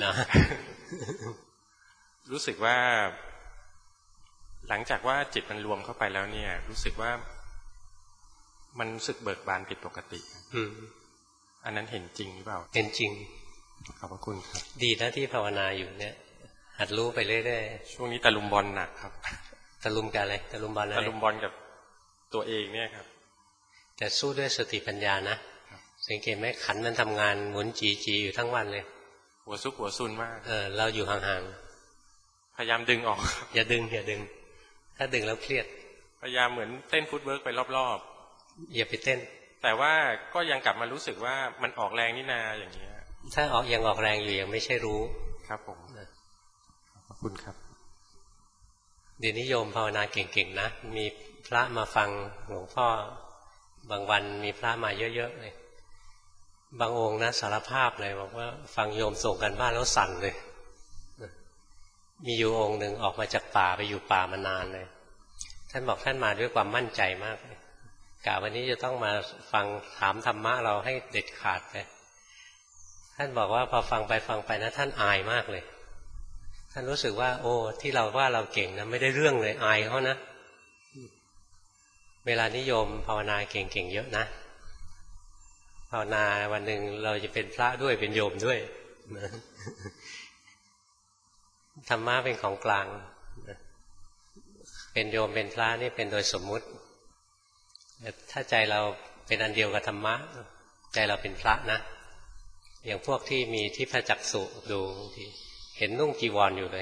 รู้สึกว่าหลังจากว่าจิตมันรวมเข้าไปแล้วเนี่ยรู้สึกว่ามันรู้สึกเบิกบานผิดปกติอืมอันนั้นเห็นจริงหรือเปล่าเห็นจริงขอบพระคุณครับดีนะที่ภาวนาอยู่เนี่ยหัดรู้ไปเรื่อยๆช่วงนี้ตะลุมบอลหนักครับตะลุมกันอะไรตะลุมบอลอะไรตะลุมบอลกับตัวเองเนี่ยครับแต่สู้ด้วยสติปัญญานะสังเกตไหมขันมันทำงานหมุนจีจีอยู่ทั้งวันเลยหัวซุกหัวซุนมากเออเราอยู่ห่างๆพยายามดึงออกอย่าดึงอย่าดึงถ้าดึงแล้วเครียดพยายามเหมือนเต้นฟุตเวิร์กไปรอบๆอย่าไปเต้นแต่ว่าก็ยังกลับมารู้สึกว่ามันออกแรงนี่นาอย่างเงี้ยถ้าออกยังออกแรงอยู่ยังไม่ใช่รู้ครับผมขอบคุณครับเดี๋ยวนี้โยมภาวนาเก่งๆนะมีพระมาฟังหลวงพ่อบางวันมีพระมาเยอะๆเลยบางองค์นะสารภาพเลยบอกว่าฟังโยมส่งกันบ้านแล้วสั่นเลยมีอยู่องค์หนึ่งออกมาจากป่าไปอยู่ป่ามานานเลยท่านบอกท่านมาด้วยความมั่นใจมากเลยกะวันนี้จะต้องมาฟังถามธรรมะเราให้เด็ดขาดเลยท่านบอกว่าพอฟังไปฟังไปนะท่านอายมากเลยท่านรู้สึกว่าโอ้ที่เราว่าเราเก่งนะไม่ได้เรื่องเลยอายเขานะเวลานิยมภาวนาเก่งๆเยอะนะภาวนาวันหนึ่งเราจะเป็นพระด้วยเป็นโยมด้วยธรรมะเป็นของกลางเป็นโยมเป็นพระนี่เป็นโดยสมมุติถ้าใจเราเป็นอันเดียวกับธรรมะใจเราเป็นพระนะอย่างพวกที่มีทิพจักษุดูทีเห็นนุ่งจีวร อ, อยู่เลย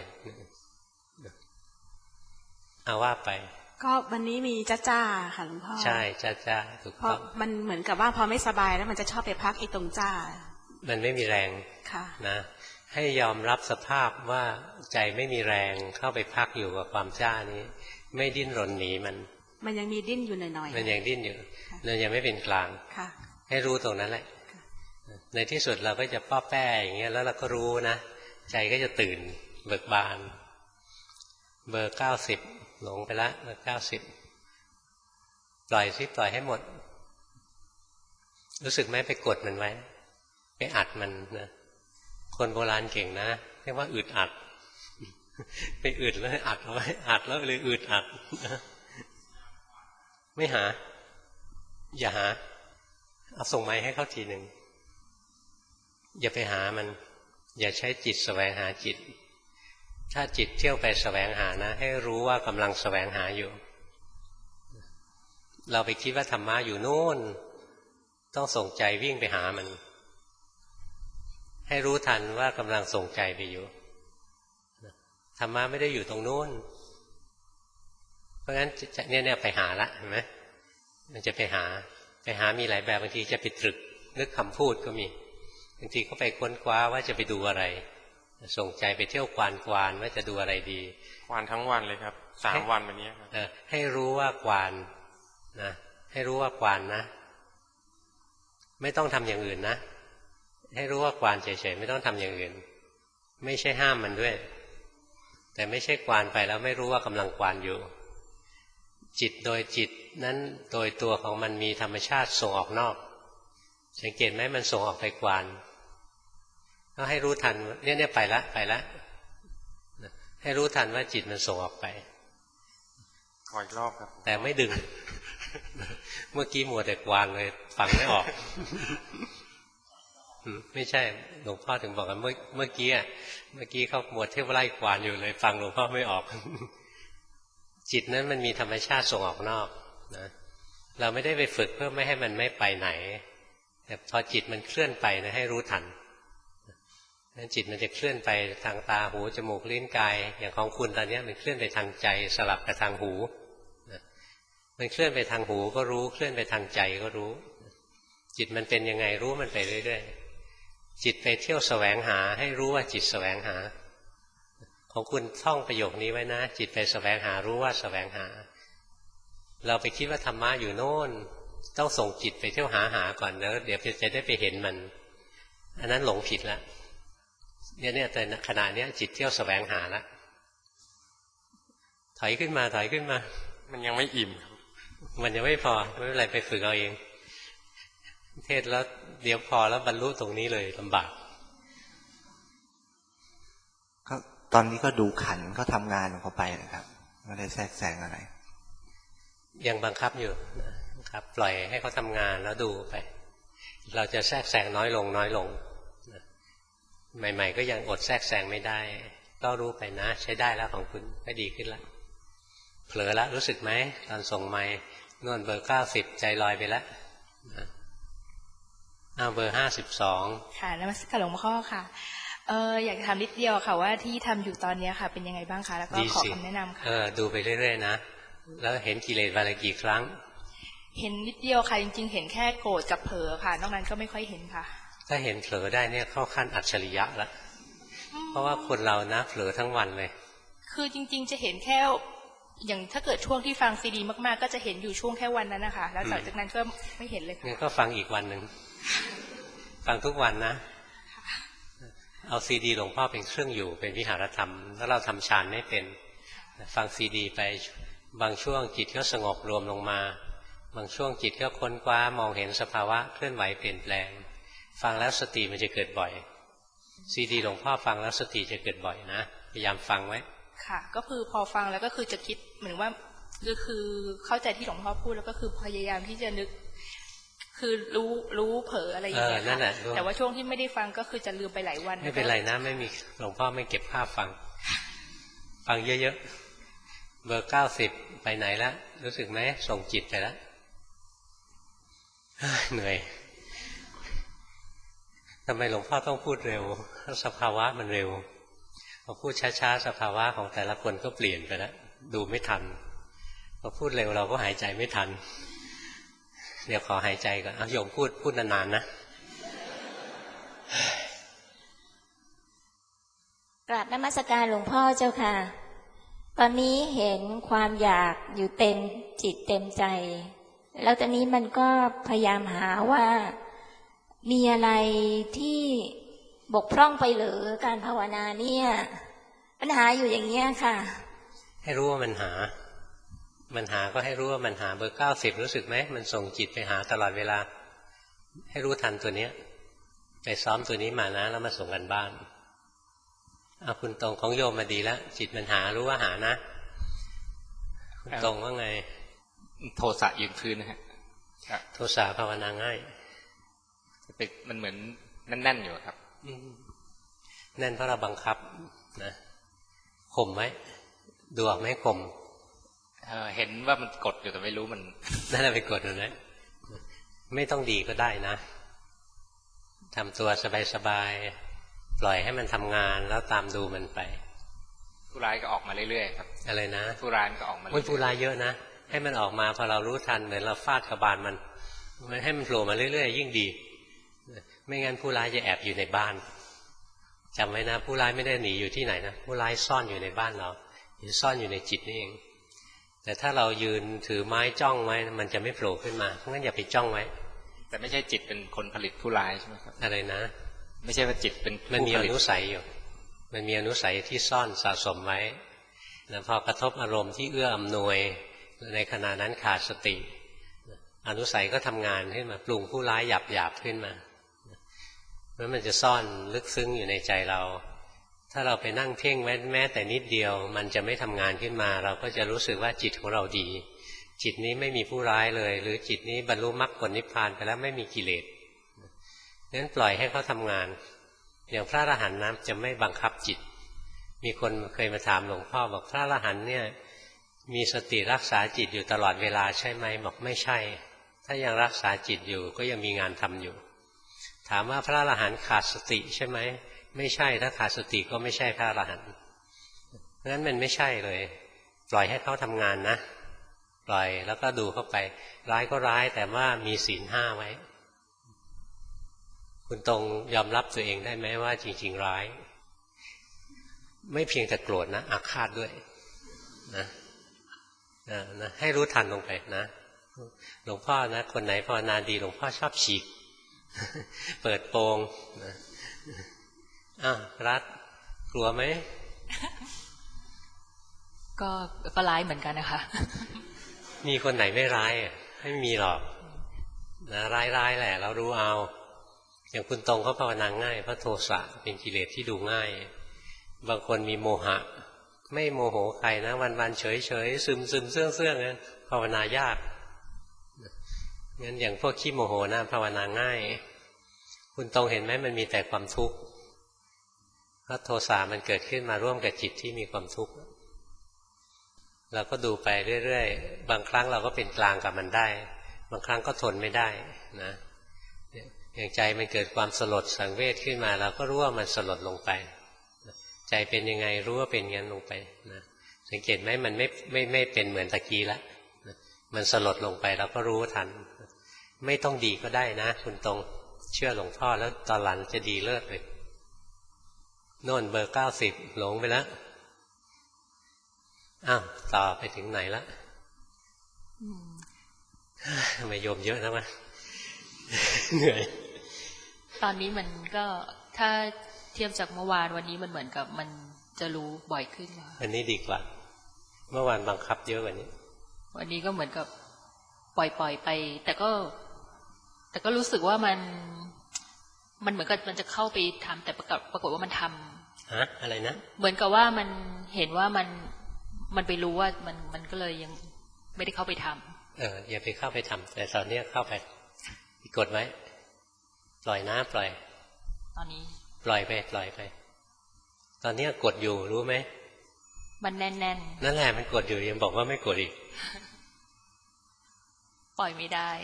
เอาว่าไปก็วันนี้มีจ้าจ้าค่ะหลวงพ่อใช่จ้าจ้าถูกต้องมันเหมือนกับว่าพอไม่สบายแล้วมันจะชอบไปพักไอ้ตรงจ้ามันไม่มีแรงนะให้ยอมรับสภาพว่าใจไม่มีแรงเข้าไปพักอยู่กับความจ้านี้ไม่ดิ้นรนหนีมันมันยังมีดิ้นอยู่หน่อยๆมันยังดิ้นอยู่มันยังไม่เป็นกลางให้รู้ตรงนั้นแหละในที่สุดเราก็จะป้อแป้อย่างเงี้ยแล้วเราก็รู้นะใจก็จะตื่นเบิกบานเบอร์เก้าสิบหลงไปละเบอร์เก้าสิบปล่อยซิปล่อยให้หมดรู้สึกไหมไปกดมันไว้ไปอัดมันนะคนโบราณเก่งนะเรียกว่าอึดอัดไปอึดแล้วอัดเอาไว้อัดแล้วเลยอึดอัดไม่หาอย่าหาเอาส่งไม้ให้เขาทีหนึ่งอย่าไปหามันอย่าใช้จิตแสวงหาจิตถ้าจิตเที่ยวไปแสวงหานะให้รู้ว่ากำลังแสวงหาอยู่เราไปคิดว่าธรรมะอยู่โน่นต้องส่งใจวิ่งไปหามันให้รู้ทันว่ากำลังส่งใจไปอยู่ธรรมะไม่ได้อยู่ตรงโน้นเพราะฉะนั้นเนี่ยเนี่ยไปหาละเห็นไหมมันจะไปหาไปหามีหลายแบบบางทีจะไปตรึกนึกคำพูดก็มีบางทีก็ไปค้นคว้าว่าจะไปดูอะไรส่งใจไปเที่ยวควานควานว่าจะดูอะไรดีควานทั้งวันเลยครับสามวันวันนี้ครับให้รู้ว่าควานนะให้รู้ว่าควานนะไม่ต้องทำอย่างอื่นนะให้รู้ว่าควานเฉยๆไม่ต้องทำอย่างอื่นไม่ใช่ห้ามมันด้วยแต่ไม่ใช่ควานไปแล้วไม่รู้ว่ากำลังควานอยู่จิตโดยจิตนั้นโดยตัวของมันมีธรรมชาติส่งออกนอกสังเกตไหมมันส่งออกไปควานก็ให้รู้ทันเนี่ยเนี่ยไปละไปละให้รู้ทันว่าจิตมันส่งออกไปขออีกรอบครับแต่ไม่ดึงเมื่อกี้มัวแต่ควานเลยฟังไม่ออกไม่ใช่หลวงพ่อถึงบอกกันเมื่อเมื่อกี้เมื่อกี้เขามัวเที่ยวไล่ควานอยู่เลยฟังหลวงพ่อไม่ออกจิตนั้นมันมีธรรมชาติส่งออกนอกนะเราไม่ได้ไปฝึกเพื่อไม่ให้มันไม่ไปไหนแต่พอจิตมันเคลื่อนไปนะให้รู้ทันนั้นจิตมันจะเคลื่อนไปทางตาหูจมูกลิ้นกายอย่างของคุณตอนนี้มันเคลื่อนไปทางใจสลับกับทางหูมันเคลื่อนไปทางหูก็รู้เคลื่อนไปทางใจก็รู้จิตมันเป็นยังไงรู้มันไปเรื่อยๆจิตไปเที่ยวแสวงหาให้รู้ว่าจิตแสวงหาของคุณท่องประโยคนี้ไว้นะจิตไปแสวงหารู้ว่าแสวงหาเราไปคิดว่าธรรมะอยู่โน่นต้องส่งจิตไปเที่ยวหาหาก่อนแล้วเดี๋ยวจะได้ไปเห็นมันอันนั้นหลงผิดแล้วเนี่ยเนี่ยแต่ขณะนี้จิตเที่ยวแสวงหาแล้วถอยขึ้นมาถอยขึ้นมามันยังไม่อิ่มมันยังไม่พอไม่เป็นไรไปฝึกเอาเองเทศแล้วเดี๋ยวพอแล้วบรรลุตรงนี้เลยลำบากก็ตอนนี้ก็ดูขันก็ทำงานของเขาไปนะครับไม่ได้แทรกแซงอะไรยังบังคับอยู่นะครับปล่อยให้เขาทำงานแล้วดูไปเราจะแทรกแซงน้อยลงน้อยลงใหม่ๆก็ยังอดแทรกแซงไม่ได้ก็รู้ไปนะใช้ได้แล้วของคุณก็ดีขึ้นแล้วเผลอแล้วรู้สึกไหมตอนส่งไมค์นวลเบอร์เก้าสิบใจลอยไปแล้วอ้าวเบอร์ห้าสิบสองค่ะนมัสการหลวงพ่อค่ะเอออยากถามนิดเดียวค่ะว่าที่ทำอยู่ตอนนี้ค่ะเป็นยังไงบ้างคะแล้วก็ขอคำแนะนำค่ะเออดูไปเรื่อยๆนะแล้วเห็นกิเลสวันละกี่ครั้งเห็นนิดเดียวค่ะจริงๆเห็นแค่โกรธกับเผลอค่ะนอกนั้นก็ไม่ค่อยเห็นค่ะถ้าเห็นเผลอได้เนี่ยเข้าขั้นอัจฉริยะแล้วเพราะว่าคนเรานะเผลอทั้งวันเลยคือจริงๆจะเห็นแค่อย่างถ้าเกิดช่วงที่ฟังซีดีมากๆก็จะเห็นอยู่ช่วงแค่วันนั้นนะคะแล้วหลังจากนั้นก็ไม่เห็นเลยค่ะงั้นก็ฟังอีกวันหนึ่งฟังทุกวันนะเอาซีดีหลวงพ่อเป็นเครื่องอยู่เป็นวิหารธรรมแล้วเราทำฌานไม่เป็นฟังซีดีไปบางช่วงจิตก็สงบรวมลงมาบางช่วงจิตก็ค้นคว้ามองเห็นสภาวะเคลื่อนไหวเปลี่ยนแปลงฟังแล้วสติมันจะเกิดบ่อยซีดีหลวงพ่อฟังแล้วสติจะเกิดบ่อยนะพยายามฟังไว้ค่ะก็คือพอฟังแล้วก็คือจะคิดเหมือนว่าก็คือเข้าใจที่หลวงพ่อพูดแล้วก็คือพยายามที่จะนึกคือรู้รู้เผลออะไรอย่างเงี้ยค่ะแต่ว่าช่วงที่ไม่ได้ฟังก็คือจะลืมไปหลายวันไม่เป็นไรนะไม่มีหลวงพ่อไม่เก็บภาพฟังฟังเยอะๆเบอร์เก้าสิบไปไหนแล้วรู้สึกไหมส่งจิตไปแล้วเหนื่อยทำไมหลวงพ่อต้องพูดเร็วสภาวะมันเร็วพอพูดช้าๆสภาวะของแต่ละคนก็เปลี่ยนไปแล้วดูไม่ทันพอพูดเร็วเราก็หายใจไม่ทันเดี๋ยวขอหายใจก่อนเอาโยมพูดพูดนานๆนะกราบนมัสการหลวงพ่อเจ้าค่ะตอนนี้เห็นความอยากอยู่เต็มจิตเต็มใจแล้วตอนนี้มันก็พยายามหาว่ามีอะไรที่บกพร่องไปหรือการภาวนาเนี่ยปัญหาอยู่อย่างเงี้ยค่ะให้รู้ว่ามันหามันหาก็ให้รู้ว่ามันหาเบอร์เก้าสิบรู้สึกไหมมันส่งจิตไปหาตลอดเวลาให้รู้ทันตัวเนี้ยไปซ้อมตัวนี้มานะแล้วมาส่งกันบ้านเอาคุณตรงของโยมมาดีแล้วจิตมันหารู้ว่าหานะคุณตรงว่าไงโทสะยืนพื้นนะฮะโทสะภาวนาง่ายเป็นมันเหมือนแน่นๆอยู่ครับแน่นเพราะเราบังคับนะข่มไว้ดูออกไหมข่มเห็นว่ามันกดอยู่แต่ไม่รู้มันนั่นแหละไปกดมันนะไม่ต้องดีก็ได้นะทำตัวสบายๆปล่อยให้มันทำงานแล้วตามดูมันไปผู้ร้ายก็ออกมาเรื่อยๆครับอะไรนะผู้ร้ายก็ออกมามันผู้ร้ายเยอะนะให้มันออกมาพอเรารู้ทันเหมือนเราฟาดกระบาลมันให้มันโผล่มาเรื่อยๆยิ่งดีไม่งั้นผู้ร้ายจะแอบอยู่ในบ้านจำไว้นะผู้ร้ายไม่ได้หนีอยู่ที่ไหนนะผู้ร้ายซ่อนอยู่ในบ้านเราซ่อนอยู่ในจิตนี่เองแต่ถ้าเรายืนถือไม้จ้องไว้มันจะไม่โผล่ขึ้นมาเพราะงั้นอย่าไปจ้องไว้แต่ไม่ใช่จิตเป็นคนผลิตผู้ร้ายใช่ไหมครับอะไรนะไม่ใช่ว่าจิตเป็นมันมีอนุสัยอยู่มันมีอนุสัยที่ซ่อนสะสมไว้แล้วพอกระทบอารมณ์ที่เอื้ออำนวยในขณะนั้นขาดสติอนุสัยก็ทำงานขึ้นมาปรุงผู้ร้ายหยาบหยาบขึ้นมาแล้วมันจะซ่อนลึกซึ้งอยู่ในใจเราถ้าเราไปนั่งเพ่งแม้แม้แต่นิดเดียวมันจะไม่ทำงานขึ้นมาเราก็จะรู้สึกว่าจิตของเราดีจิตนี้ไม่มีผู้ร้ายเลยหรือจิตนี้บรรลุมรรคผลนิพพานไปแล้วไม่มีกิเลสงั้นปล่อยให้เขาทำงานอย่างพระอรหันต์นะจะไม่บังคับจิตมีคนเคยมาถามหลวงพ่อบอกพระอรหันต์เนี่ยมีสติรักษาจิตอยู่ตลอดเวลาใช่ไหมบอกไม่ใช่ถ้ายังรักษาจิตอยู่ก็ยังมีงานทำอยู่ถามว่าพระอรหันต์ขาดสติใช่ไหมไม่ใช่ถ้าขาดสติก็ไม่ใช่พระอรหันต์งั้นมันไม่ใช่เลยปล่อยให้เขาทำงานนะปล่อยแล้วก็ดูเข้าไปร้ายก็ร้ายแต่ว่ามีศีลห้าไว้คุณตรงยอมรับตัวเองได้ไหมว่าจริงๆร้ายไม่เพียงแต่โกรธนะอาฆาตด้วยนะนะให้รู้ทันลงไปนะหลวงพ่อนะคนไหนภาวนาดีหลวงพ่อชอบฉีกเปิดโปงนะอ้าวรัฐกลัวไหมก็ก็ร้ายเหมือนกันนะคะมีคนไหนไม่ร้ายไม่มีหรอกนะร้ายๆแหละเรารู้เอาอย่างคุณตรงเขาภาวนาง่ายเพราะโทสะเป็นกิเลสที่ดูง่ายบางคนมีโมหะไม่โมโหใครนะวันๆเฉยๆซึมๆเสื่องๆนะภาวนายากงั้นอย่างพวกขี้โมโหนะภาวนาง่ายคุณตรงเห็นไหมมันมีแต่ความทุกข์เพราะโทสะมันเกิดขึ้นมาร่วมกับจิตที่มีความทุกข์เราก็ดูไปเรื่อยๆบางครั้งเราก็เป็นกลางกับมันได้บางครั้งก็ทนไม่ได้นะอย่างใจมันเกิดความสลดสังเวชขึ้นมาเราก็รู้ว่ามันสลดลงไปใจเป็นยังไงรู้ว่าเป็นงั้นลงไปนะสังเกตไหมมันไม่ไม่ไม่เป็นเหมือนตะกี้ละมันสลดลงไปเราก็รู้ทันไม่ต้องดีก็ได้นะคุณตรงเชื่อหลวงพ่อแล้วตอนหลังจะดีเลิศเลยโน่นเบอร์เก้าสิบหลงไปแล้วอ้าวต่อไปถึงไหนละทำไมโยมเยอะนะวะเหนื่อยตอนนี้มันก็ถ้าเทียบจากเมื่อวานวันนี้มันเหมือนกับมันจะรู้บ่อยขึ้นอันนี้ดีกว่าเมื่อวานบังคับเยอะกว่านี้วันนี้ก็เหมือนกับปล่อยปล่อยไปแต่ก็แต่ก็รู้สึกว่ามันมันเหมือนกับมันจะเข้าไปทำแต่ปรากฏปรากฏว่ามันทำฮะอะไรนะเหมือนกับว่ามันเห็นว่ามันมันไปรู้ว่ามันมันก็เลยยังไม่ได้เข้าไปทำเอออย่าไปเข้าไปทำแต่ตอนนี้เข้าไปกดไว้ปล่อยนะปล่อยตอนนี้ปล่อยไปปล่อยไปตอนนี้กดอยู่รู้ไหมมันแน่นๆนั่นแหละมันกดอยู่ยังบอกว่าไม่กดอีกปล่อยไม่ได้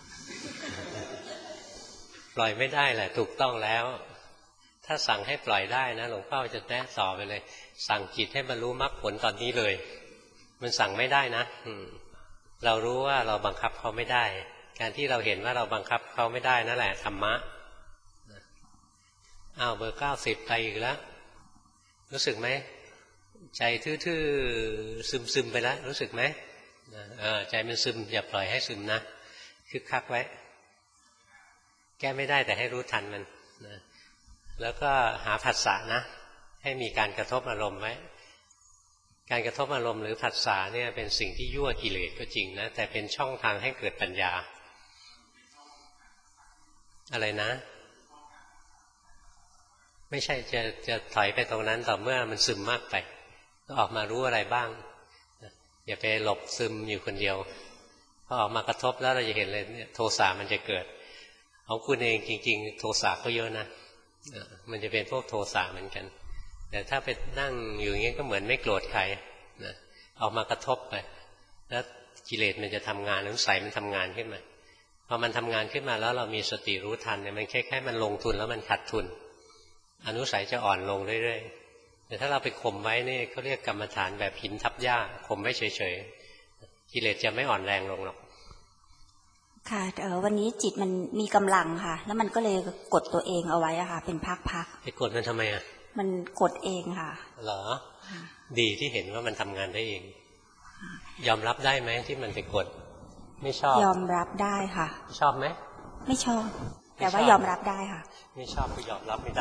ปล่อยไม่ได้แหละถูกต้องแล้วถ้าสั่งให้ปล่อยได้นะหลวงพ่อจะแนะต่อไปเลยสั่งจิตให้บรรลุมรรคผลตอนนี้เลยมันสั่งไม่ได้นะเรารู้ว่าเราบังคับเขาไม่ได้การที่เราเห็นว่าเราบังคับเขาไม่ได้นั่นแหละธรรมะอ้าวเบอร์เก้าสิบไปอีกแล้วรู้สึกไหมใจทื่อๆซึมๆไปแล้วรู้สึกไหมเออใจมันซึมอย่าปล่อยให้ซึมนะคึกคักไว้แก้ไม่ได้แต่ให้รู้ทันมันนะแล้วก็หาผัสสะนะให้มีการกระทบอารมณ์ไว้การกระทบอารมณ์หรือผัสสะเนี่ยเป็นสิ่งที่ยั่วกิเลสก็จริงนะแต่เป็นช่องทางให้เกิดปัญญาอะไรนะไม่ใช่จะจะถอยไปตรงนั้นต่อเมื่อมันซึมมากไปก็ออกมารู้อะไรบ้างอย่าไปหลบซึมอยู่คนเดียวพอออกมากระทบแล้วเราจะเห็นเลยเนี่ยโทสะมันจะเกิดของคุณเองจริงๆโทสะก็เยอะนะมันจะเป็นพวกโทสะเหมือนกันแต่ถ้าไปนั่งอยู่อย่างนี้ก็เหมือนไม่โกรธใครนะออกมากระทบไปแล้วกิเลสมันจะทำงานอนุสัยมันทำงานขึ้นมาพอมันทำงานขึ้นมาแล้วเรามีสติรู้ทันเนี่ยมันแค่แค่มันลงทุนแล้วมันขาดทุนอนุสัยจะอ่อนลงเรื่อยๆแต่ถ้าเราไปข่มไว้นี่เขาเรียกกรรมฐานแบบหินทับหญ้าข่มไว้เฉยๆกิเลสจะไม่อ่อนแรงลงหรอกค่ะเออวันนี้จิตมันมีกำลังค่ะแล้วมันก็เลยกดตัวเองเอาไว้อะค่ะเป็นพักๆไปกดมันทำไมอะมันกดเองค่ะเหรอดีที่เห็นว่ามันทำงานได้เองยอมรับได้ไหมที่มันไปกดไม่ชอบยอมรับได้ค่ะชอบไหมไม่ชอบแต่ว่ายอมรับได้ค่ะไม่ชอบก็ยอมรับไม่ได้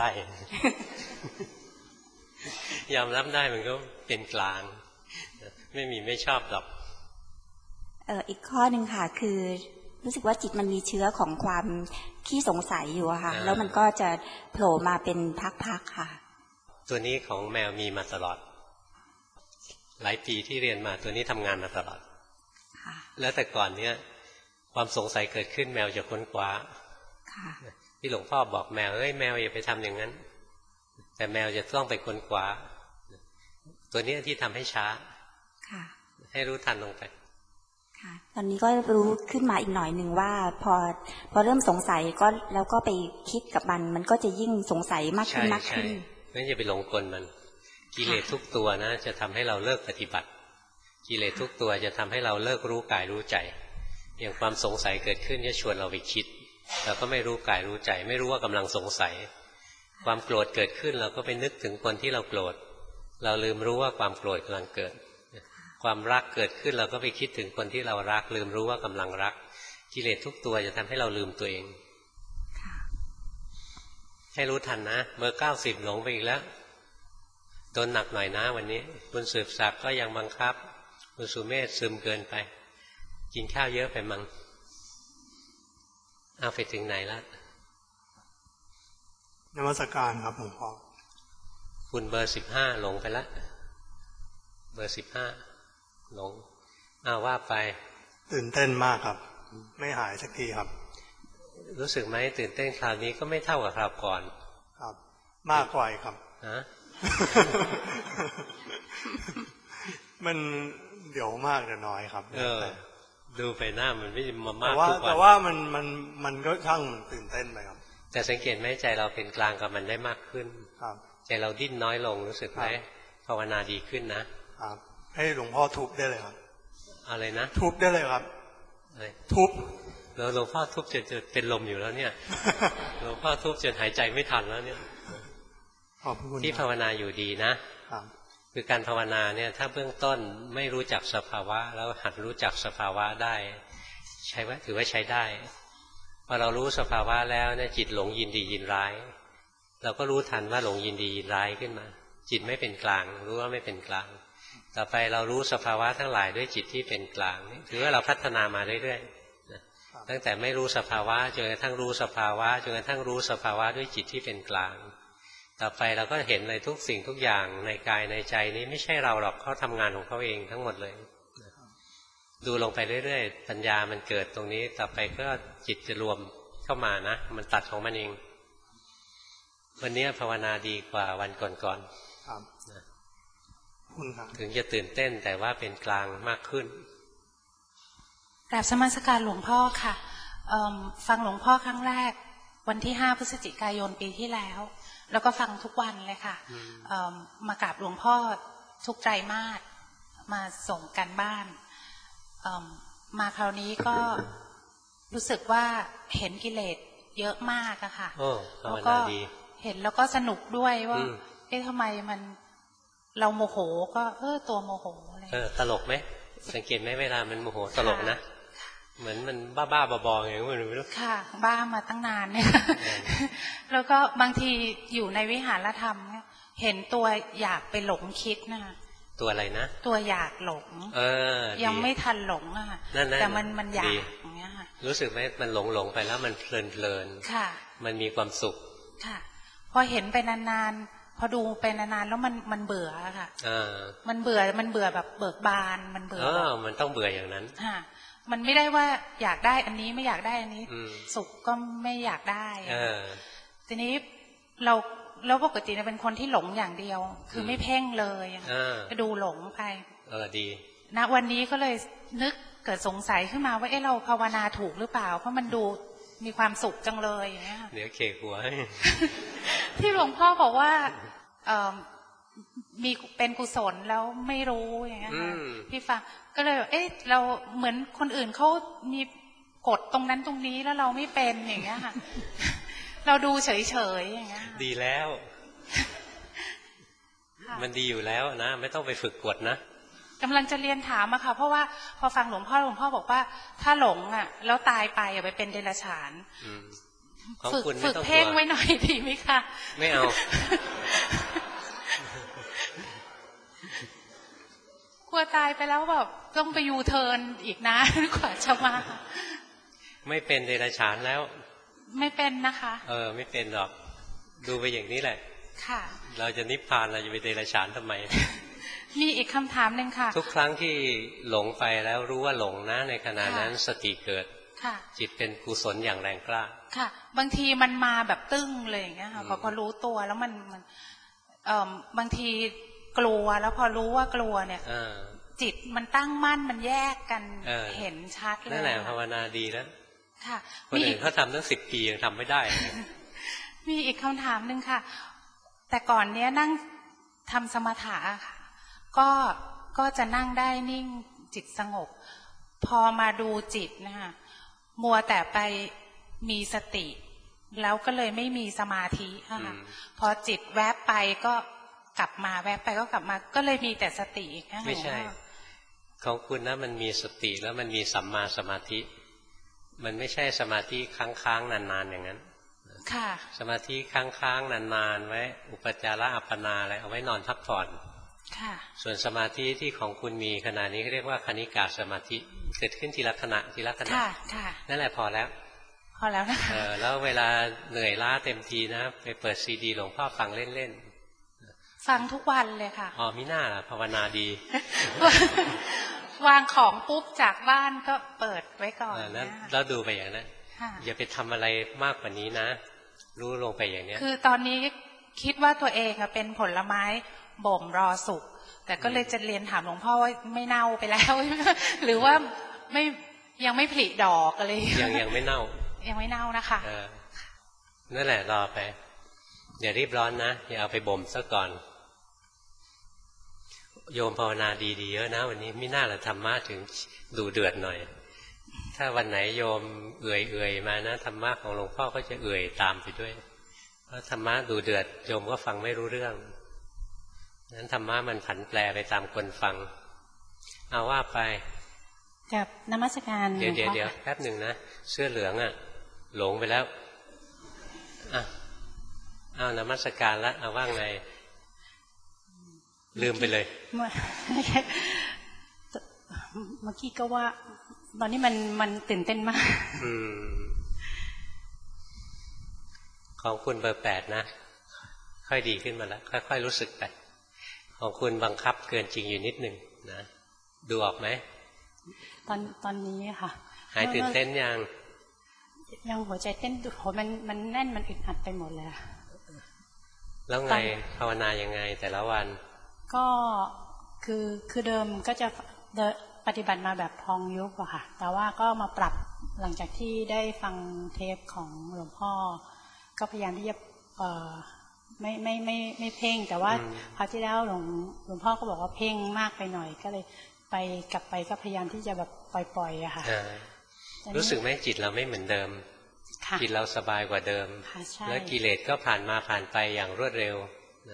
ยอมรับได้มันก็เป็นกลางไม่มีไม่ชอบหรอกเอออีกข้อหนึ่งค่ะคือรู้สึกว่าจิตมันมีเชื้อของความขี้สงสัยอยู่ค่ะแล้วมันก็จะโผล่มาเป็นพักๆค่ะตัวนี้ของแมวมีมาตลอดหลายปีที่เรียนมาตัวนี้ทำงานมาตลอดแล้วแต่ก่อนเนี้ยความสงสัยเกิดขึ้นแมวจะค้นคว้าที่หลวงพ่อบอกแมวเอ้ยแมวอย่าไปทำอย่างนั้นแต่แมวจะต้องไปค้นคว้าตัวนี้ที่ทำให้ช้าให้รู้ทันลงไปตอนนี้ก็รู้ขึ้นมาอีกหน่อยหนึ่งว่าพอพอเริ่มสงสัยก็แล้วก็ไปคิดกับมันมันก็จะยิ่งสงสัยมากขึ้นมากขึ้นไม่อย่าไปหลงกลมันกิเลสทุกตัวนะจะทำให้เราเลิกปฏิบัติกิเลสทุกตัวจะทำให้เราเลิกรู้กายรู้ใจอย่างความสงสัยเกิดขึ้นจะชวนเราไปคิดเราก็ไม่รู้กายรู้ใจไม่รู้ว่ากำลังสงสัยความโกรธเกิดขึ้นเราก็ไปนึกถึงคนที่เราโกรธเราลืมรู้ว่าความโกรธกำลังเกิดความรักเกิดขึ้นเราก็ไปคิดถึงคนที่เรารักลืมรู้ว่ากำลังรักกิเลสทุกตัวจะทำให้เราลืมตัวเองให้รู้ทันนะเบอร์เก้าสิบหลงไปอีกแล้วโดนหนักหน่อยนะวันนี้คุณสืบศักดิ์ก็ยังบังคับคุณสุเมธซึมเกินไปกินข้าวเยอะไปมั้งเอาไปถึงไหนแล้วนมัสการครับหลวงพ่อคุณเบอร์สิบห้าหลงไปแล้วเบอร์สิบห้าหลงอ้าวว่าไปตื่นเต้นมากครับไม่หายสักทีครับรู้สึกไหมตื่นเต้นคราวนี้ก็ไม่เท่ากับคราวก่อนครับมากกว่าครับฮะมันเดี๋ยวมากเดี๋ยวน้อยครับเออดูไปหน้ามันไม่มามากทุกวันแต่ว่ามันมันมันก็ช่างมันตื่นเต้นไปครับแต่สังเกตไหมใจเราเป็นกลางกับมันได้มากขึ้นครับใจเราดิ้นน้อยลงรู้สึกไหมภาวนาดีขึ้นนะครับให้หลวงพ่อทุบได้เลยครับอะไรนะทุบได้เลยครับอะไรทุบแล้วหลวงพ่อทุบจนจะเป็นลมอยู่แล้วเนี่ยหลวงพ่อทุบจนหายใจไม่ทันแล้วเนี่ยที่ภาวนาอยู่ดีนะคือการภาวนาเนี่ยถ้าเบื้องต้นไม่รู้จักสภาวะแล้วหัดรู้จักสภาวะได้ใช้ว่าถือว่าใช้ได้พอเรารู้สภาวะแล้วเนี่ยจิตหลงยินดียินร้ายเราก็รู้ทันว่าหลงยินดียินร้ายขึ้นมาจิตไม่เป็นกลางรู้ว่าไม่เป็นกลางต่อไปเรารู้สภาวะทั้งหลายด้วยจิตที่เป็นกลางนี่ถือว่าเราพัฒนามาเรื่อยๆนะตั้งแต่ไม่รู้สภาวะจนกระทั่งรู้สภาวะจนกระทั่งรู้สภาวะด้วยจิตที่เป็นกลางต่อไปเราก็เห็นเลยทุกสิ่งทุกอย่างในกายในใจนี้ไม่ใช่เราหรอกเขาทำงานของเขาเองทั้งหมดเลยดูลงไปเรื่อยๆปัญญามันเกิดตรงนี้ต่อไปก็จิตจะรวมเข้ามานะมันตัดของมันเองวันนี้ภาวนาดีกว่าวันก่อนๆครับถึงจะตื่นเต้นแต่ว่าเป็นกลางมากขึ้นกราบสมัสการหลวงพ่อค่ะฟังหลวงพ่อครั้งแรกวันที่ห้าพฤศจิกายนปีที่แล้วแล้วก็ฟังทุกวันเลยค่ะมากราบหลวงพ่อทุกไตรมาสมาส่งกันบ้านมาคราวนี้ก็รู้สึกว่าเห็นกิเลสเยอะมากอะค่ะแล้วก็เห็นแล้วก็สนุกด้วยว่าเอ๊ะทำไมมันเราโมโหก็เออตัวโมโหอะไรเออตลกไหมสังเกตไหมเวลามันโมโหตลกนะเหมือนมันบ้าบ้าบอๆอย่างนี้ไม่รู้ค่ะบ้ามาตั้งนานเนี่ยแล้วก็บางทีอยู่ในวิหารธรรมเห็นตัวอยากไปหลงคิดนะคะตัวอะไรนะตัวอยากหลงเออยังไม่ทันหลงอ่ะแต่มันมันอยากอย่างเงี้ยค่ะรู้สึกไหมมันหลงหลงไปแล้วมันเพลินเพลินค่ะมันมีความสุขค่ะพอเห็นไปนานๆพอดูไปนานๆแล้วมันมันเบื่อค่ะมันเบื่อมันเบื่อแบบเบิกบานมันเบื่อเออมันต้องเบื่ออย่างนั้นค่ะมันไม่ได้ว่าอยากได้อันนี้ไม่อยากได้อันนี้สุขก็ไม่อยากได้ทีนี้เราแล้วปกติเป็นคนที่หลงอย่างเดียวคือไม่เพ่งเลยก็ดูหลงไปเออดีณวันนี้ก็เลยนึกเกิดสงสัยขึ้นมาว่าเอ๊ะเราภาวนาถูกหรือเปล่าเพราะมันดูมีความสุขจังเลยอย่างเงี้ยเดี๋ยวเคหัวที่หลวงพ่อบอกว่ามีเป็นกุศลแล้วไม่รู้อย่างเงี้ยพี่ฟังก็เลยเอ๊ะเราเหมือนคนอื่นเขามีกฎตรงนั้นตรงนี้แล้วเราไม่เป็นอย่างเงี้ยค่ะเราดูเฉยๆอย่างเงี้ยดีแล้วมันดีอยู่แล้วนะไม่ต้องไปฝึกกฎนะกำลังจะเรียนถามอะค่ะเพราะว่าพอฟังหลวงพ่อหลวงพ่อบอกว่าถ้าหลงอะแล้วตายไปอะไปเป็นเดรัจฉานฝึกฝึกเพ่งไว้หน่อยดีไหมคะไม่เอากลัวตายไปแล้วแบบต้องไปยูเทิร์นอีกนะกว่าจะมาไม่เป็นเดรัจฉานแล้วไม่เป็นนะคะเออไม่เป็นหรอกดูไปอย่างนี้แหละค่ะเราจะนิพพานเราจะไปเดรัจฉานทำไมมีอีกคำถามหนึ่งค่ะทุกครั้งที่หลงไปแล้วรู้ว่าหลงนะในขณะนั้นสติเกิดจิตเป็นกุศลอย่างแรงกล้าค่ะบางทีมันมาแบบตึ้งเลยอย่างเงี้ยค่ะพอพอรู้ตัวแล้วมันมันเอ่อบางทีกลัวแล้วพอรู้ว่ากลัวเนี่ยจิตมันตั้งมั่นมันแยกกันเห็นชัดเลยนั่นแหละภาวนาดีแล้วค่ะคนอื่นเขาทำตั้งสิบปียังทำไม่ได้มีอีกคำถามหนึ่งค่ะแต่ก่อนเนี้ยนั่งทำสมถะค่ะก็ก็จะนั่งได้นิ่งจิตสงบพอมาดูจิตนะคะมัวแต่ไปมีสติแล้วก็เลยไม่มีสมาธิค่ะพอจิตแวบไปก็กลับมาแวบไปก็กลับมาก็เลยมีแต่สติไม่ใช่ของคุณนะมันมีสติแล้วมันมีสัมมาสมาธิมันไม่ใช่สมาธิค้างๆนานๆอย่างนั้นค่ะสมาธิค้างๆนานๆไว้อุปจาระอัปปนาอะไรเอาไว้นอนพักผ่อนค่ะส่วนสมาธิที่ของคุณมีขณะนี้เขาเรียกว่าคณิกาสมาธิเกิดขึ้นทีละขณะทีละขณะค่ะค่ะนั่นแหละพอแล้วพอแล้วนะคะเออแล้วเวลาเหนื่อยล้าเต็มทีนะไปเปิดซีดีหลวงพ่อฟังเล่นๆฟังทุกวันเลยค่ะอ๋อมิน่าล่ะภาวนาดีวางของปุ๊บจากบ้านก็เปิดไว้ก่อนนะแล้วดูไปอย่างนั้นอย่าไปทำอะไรมากกว่านี้นะรู้ลงไปอย่างนี้คือตอนนี้คิดว่าตัวเองเป็นผลไม้บ่มรอสุกแต่ก็เลยจะเรียนถามหลวงพ่อว่าไม่เน่าไปแล้วหรือว่าไม่ยังไม่ผลิดอกอะไรยังยังไม่เน่ายังไม่เน่านะคะนั่นแหละรอไปอย่ารีบร้อนนะอย่าเอาไปบ่มซะก่อนโยมภาวนาดีๆเยอะนะวันนี้ไม่น่าละธรรมะถึงดูเดือดหน่อยถ้าวันไหนโยมเอื่อยๆมานะธรรมะของหลวงพ่อก็จะเอื่อยตามไปด้วยเพราะธรรมะดูเดือดโยมก็ฟังไม่รู้เรื่องนั้นธรรมะมันผันแปรไปตามคนฟังเอาว่าไปกับนมัสการเดี๋ยวเดี๋ยวเดี๋ยวแป๊บหนึ่งนะเสื้อเหลืองอ่ะหลงไปแล้วอ่ะอ้าวนมัสการละเอาว่างไงลืมไปเลยเมื่อกี้ก็ว่าตอนนี้มันมันตื่นเต้นมากอืมของคุณเบอร์แปดนะค่อยดีขึ้นมาแล้วค่อยๆรู้สึกไปของคุณบังคับเกินจริงอยู่นิดหนึ่งนะดูออกไหมตอนตอนนี้ค่ะหายตื่นเต้นยังยังหัวใจเต้นโหมันมันแน่นมันอึดอัดไปหมดเลยแล้วไงภาวนายังไงแต่ละวันก็คือคือเดิมก็จะปฏิบัติมาแบบพองยุบอะค่ะแต่ว่าก็มาปรับหลังจากที่ได้ฟังเทปของหลวงพ่อก็พยายามที่จะเอ่อไม่ไม่ไม่ไม่เพ่งแต่ว่าคราวที่แล้วหลวงหลวงพ่อก็บอกว่าเพ่งมากไปหน่อยก็เลยไปกลับไปก็พยายามที่จะแบบปล่อยๆอะค่ะรู้สึกไหมจิตเราไม่เหมือนเดิมจิตเราสบายกว่าเดิมแล้วกิเลสก็ผ่านมาผ่านไปอย่างรวดเร็ว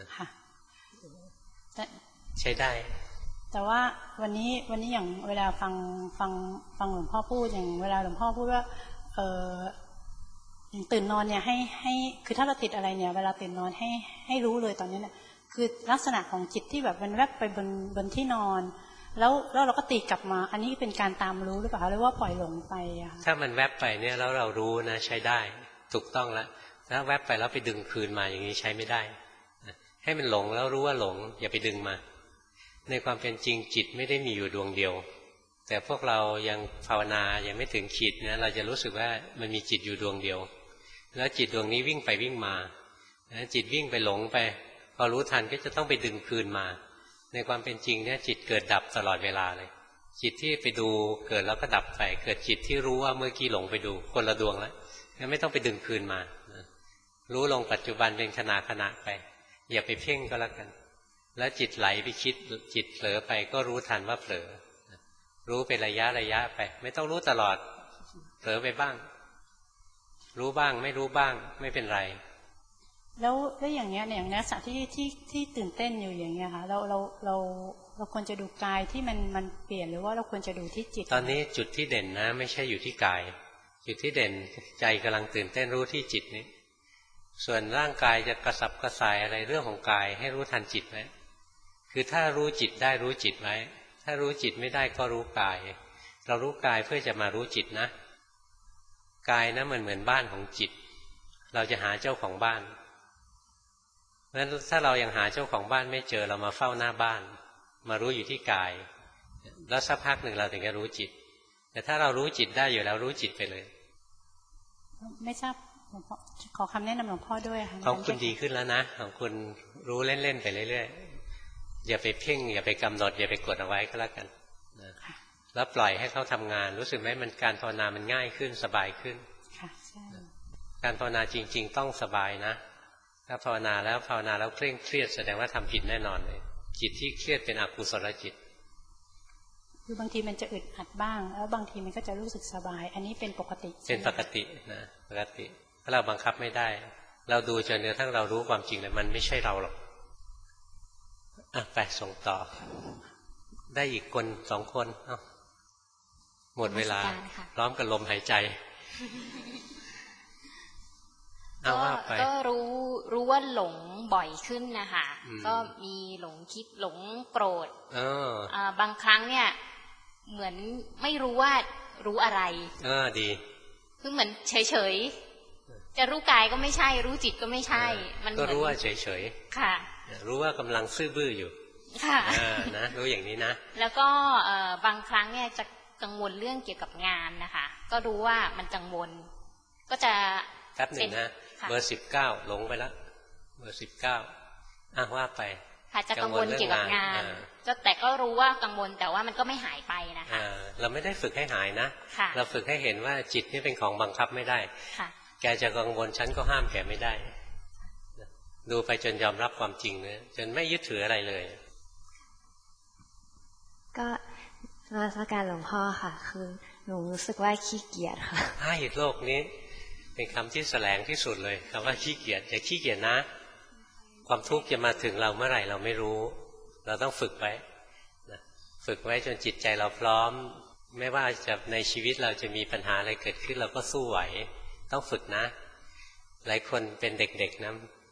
ใช้ได้แต่ว่าวันนี้วันนี้อย่างเวลาฟังฟังฟังหลวงพ่อพูดอย่างเวลาหลวงพ่อพูดว่าเอออย่างตื่นนอนเนี่ยให้ให้คือถ้าเราติดอะไรเนี่ยเวลาตื่นนอนให้ให้รู้เลยตอนนี้เนี่ยคือลักษณะของจิตที่แบบมันแวบไปบนบนที่นอนแล้วแล้วเราก็ตีกลับมาอันนี้เป็นการตามรู้หรือเปล่าหรือว่าปล่อยหลงไปอะถ้ามันแวบไปเนี่ยแล้วเรารู้นะใช้ได้ถูกต้องแล้วถ้าแวบไปแล้วไปดึงคืนมาอย่างนี้ใช้ไม่ได้ให้มันหลงแล้วรู้ว่าหลงอย่าไปดึงมาในความเป็นจริงจิตไม่ได้มีอยู่ดวงเดียวแต่พวกเรายังภาวนายังไม่ถึงขีดนะเราจะรู้สึกว่ามันมีจิตอยู่ดวงเดียวแล้วจิตดวงนี้วิ่งไปวิ่งมาจิตวิ่งไปหลงไปพอรู้ทันก็จะต้องไปดึงคืนมาในความเป็นจริงเนี่ยจิตเกิดดับตลอดเวลาเลยจิตที่ไปดูเกิดแล้วก็ดับไปเกิดจิตที่รู้ว่าเมื่อกี้หลงไปดูคนละดวงแล้วงั้นไม่ต้องไปดึงคืนมารู้ลงปัจจุบันเป็นขณะขณะไปอย่าไปเพ่งก็แล้วกันแล้วจิตไหลไปคิดจิตเผลอไปก็รู้ทันว่าเผลอรู้เป็นระยะระยะไปไม่ต้องรู้ตลอดเผลอไปบ้างรู้บ้างไม่รู้บ้างไม่เป็นไรแล้วแล้วอย่างเงี้ยอย่างเนี้ยสัตว์ที่ที่ที่ตื่นเต้นอยู่อย่างเงี้ยค่ะเราเราเราเราควรจะดูกายที่มันมันเปลี่ยนหรือว่าเราควรจะดูที่จิตตอนนี้จุดที่เด่นนะไม่ใช่อยู่ที่กายจุดที่เด่นใจกำลังตื่นเต้นรู้ที่จิตนี้ส่วนร่างกายจะกระสับกระส่ายอะไรเรื่องของกายให้รู้ทันจิตไว้คือถ้ารู้จิตได้รู้จิตไว้ถ้ารู้จิตไม่ได้ก็รู้กายเรารู้กายเพื่อจะมารู้จิตนะกายนะมันเหมือนบ้านของจิตเราจะหาเจ้าของบ้านเพราะฉะนั้นถ้าเรายังหาเจ้าของบ้านไม่เจอเรามาเฝ้าหน้าบ้านมารู้อยู่ที่กายแล้วสักพักหนึ่งเราถึงจะรู้จิตแต่ถ้าเรารู้จิตได้อยู่แล้วรู้จิตไปเลยไม่ทราบขอคำแนะนำหลวงพ่อด้วยค่ะของคุณดีขึ้นแล้วนะของคุณรู้เล่นๆไปเรื่อยๆอย่าไปเพ่งอย่าไปกำหนดอย่าไปกดเอาไว้ก็แล้วกันนะแล้วปล่อยให้เขาทำงานรู้สึกไหมมันการภาวนามันง่ายขึ้นสบายขึ้นค่ะใช่การภาวนาจริงๆต้องสบายนะถ้าภาวนาแล้วภาวนาแล้วเคร่งเครียดแสดงว่าทำผิดแน่นอนเลยจิตที่เครียดเป็นอกุศลจิตคือบางทีมันจะอึดอัดบ้างแล้วบางทีมันก็จะรู้สึกสบายอันนี้เป็นปกติเป็นปกตินะปกติถ้าเราบังคับไม่ได้เราดูจนกระทั่งเรารู้ความจริงเลยมันไม่ใช่เราหรอกอ่ะไปส่งต่อได้อีกคนสองคนเอ้าหมดเวลาพร้อมกับลมหายใจก็ก็รู้รู้ว่าหลงบ่อยขึ้นนะคะก็มีหลงคิดหลงโกรธบางครั้งเนี่ยเหมือนไม่รู้ว่ารู้อะไรเออดีคือเหมือนเฉยเฉยจะรู้กายก็ไม่ใช่รู้จิตก็ไม่ใช่มันก็รู้ว่าเฉยเฉยค่ะรู้ว่ากำลังซื่อบื้ออยู่ค่ะนะรู้อย่างนี้นะแล้วก็บางครั้งเนี่ยจะกังวลเรื่องเกี่ยวกับงานนะคะก็รู้ว่ามันกังวลก็จะแป๊บหนึ่งนะเบอร์สิบเก้าหลงไปแล้วเบอร์สิบเก้าอ่ะว่าไปค่ะจะกังวลเกี่ยวกับงานก็แต่ก็รู้ว่ากังวลแต่ว่ามันก็ไม่หายไปนะคะเราไม่ได้ฝึกให้หายนะเราฝึกให้เห็นว่าจิตนี่เป็นของบังคับไม่ได้แกจะกังวลฉันก็ห้ามแกไม่ได้ดูไปจนยอมรับความจริงเนยจนไม่ยึดถืออะไรเลยก็มาสักการหลวงพ่อค่ะคือหนูรู้สึกว่าขี้เกียจค่ะไอ้โลกนี้เป็นคำที่แสลงที่สุดเลยคำว่าขี้เกียจอย่าขี้เกียจนะความทุกข์จะมาถึงเราเมื่อไหร่เราไม่รู้เราต้องฝึกไว้ฝึกไว้จนจิตใจเราพร้อมไม่ว่าจะในชีวิตเราจะมีปัญหาอะไรเกิดขึ้นเราก็สู้ไหวต้องฝึกนะหลายคนเป็นเด็กๆนะ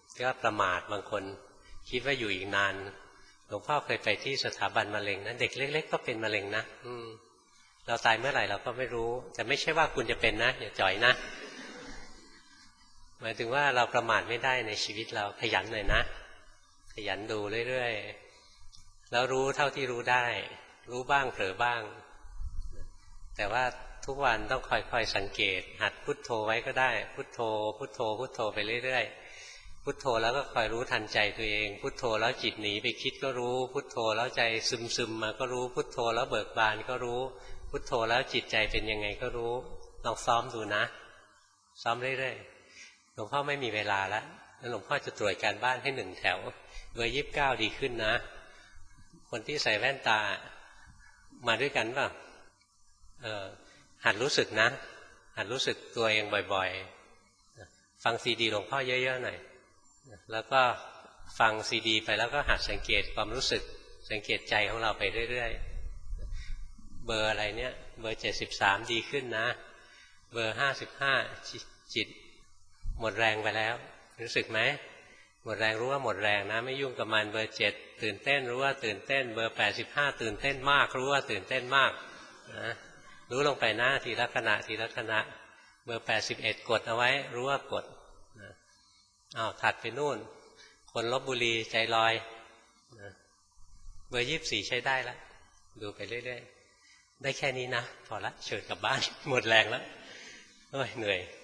ก็ประมาทบางคนคิดว่าอยู่อีกนานหลวงพ่อเคยไปที่สถาบันมะเร็งนะเด็กเล็กๆก็เป็นมะเร็งนะอืมเราตายเมื่อไหร่เราก็ไม่รู้แต่ไม่ใช่ว่าคุณจะเป็นนะอย่าจ่อยนะหมายถึงว่าเราประมาทไม่ได้ในชีวิตเราขยันหน่อยนะขยันดูเรื่อยๆแล้วรู้เท่าที่รู้ได้รู้บ้างเผลอบ้างแต่ว่าทุกวันต้องคอยๆสังเกตหัดพุทโธไว้ก็ได้พุทโธพุทโธพุทโธไปเรื่อยๆพุทโธแล้วก็คอยรู้ทันใจตัวเองพุทโธแล้วจิตหนีไปคิดก็รู้พุทโธแล้วใจซึมๆมาก็รู้พุทโธแล้วเบิกบานก็รู้พุทโธแล้วจิตใจเป็นยังไงก็รู้ลองซ้อมดูนะซ้อมเรื่อยๆหลวงพ่อไม่มีเวลาแล้วหลวงพ่อจะตรวจการบ้านให้หนึ่งแถวเบอร์ยี่สิบเก้าดีขึ้นนะคนที่ใส่แว่นตามาด้วยกันป่ะเออหัดรู้สึกนะหัดรู้สึกตัวเองบ่อยๆฟังซีดีหลวงพ่อเยอะๆหน่อยแล้วก็ฟังซีดีไปแล้วก็หัดสังเกตความรู้สึกสังเกตใจของเราไปเรื่อยๆเบอร์อะไรเนี่ยเบอร์เจ็ดสิบสามดีขึ้นนะเบอร์ห้าสิบห้าจิตหมดแรงไปแล้วรู้สึกไหมหมดแรงรู้ว่าหมดแรงนะไม่ยุ่งกับมันเบอร์เจ็ดตื่นเต้นรู้ว่าตื่นเต้นเบอร์แปดสิบห้าตื่นเต้นมากรู้ว่าตื่นเต้นมากนะรู้ลงไปหน้าทีละขณะทีละขณะเบอร์แปดสิบเอ็ดกดเอาไว้รู้ว่ากดนะอ้าวถัดไปนู่นคนลพบุรีใจลอยนะเบอร์ยี่สิบสี่ใช้ได้แล้วดูไปเรื่อยๆได้แค่นี้นะพอละเชิญกลับบ้านหมดแรงแล้วโอ้ยเหนื่อย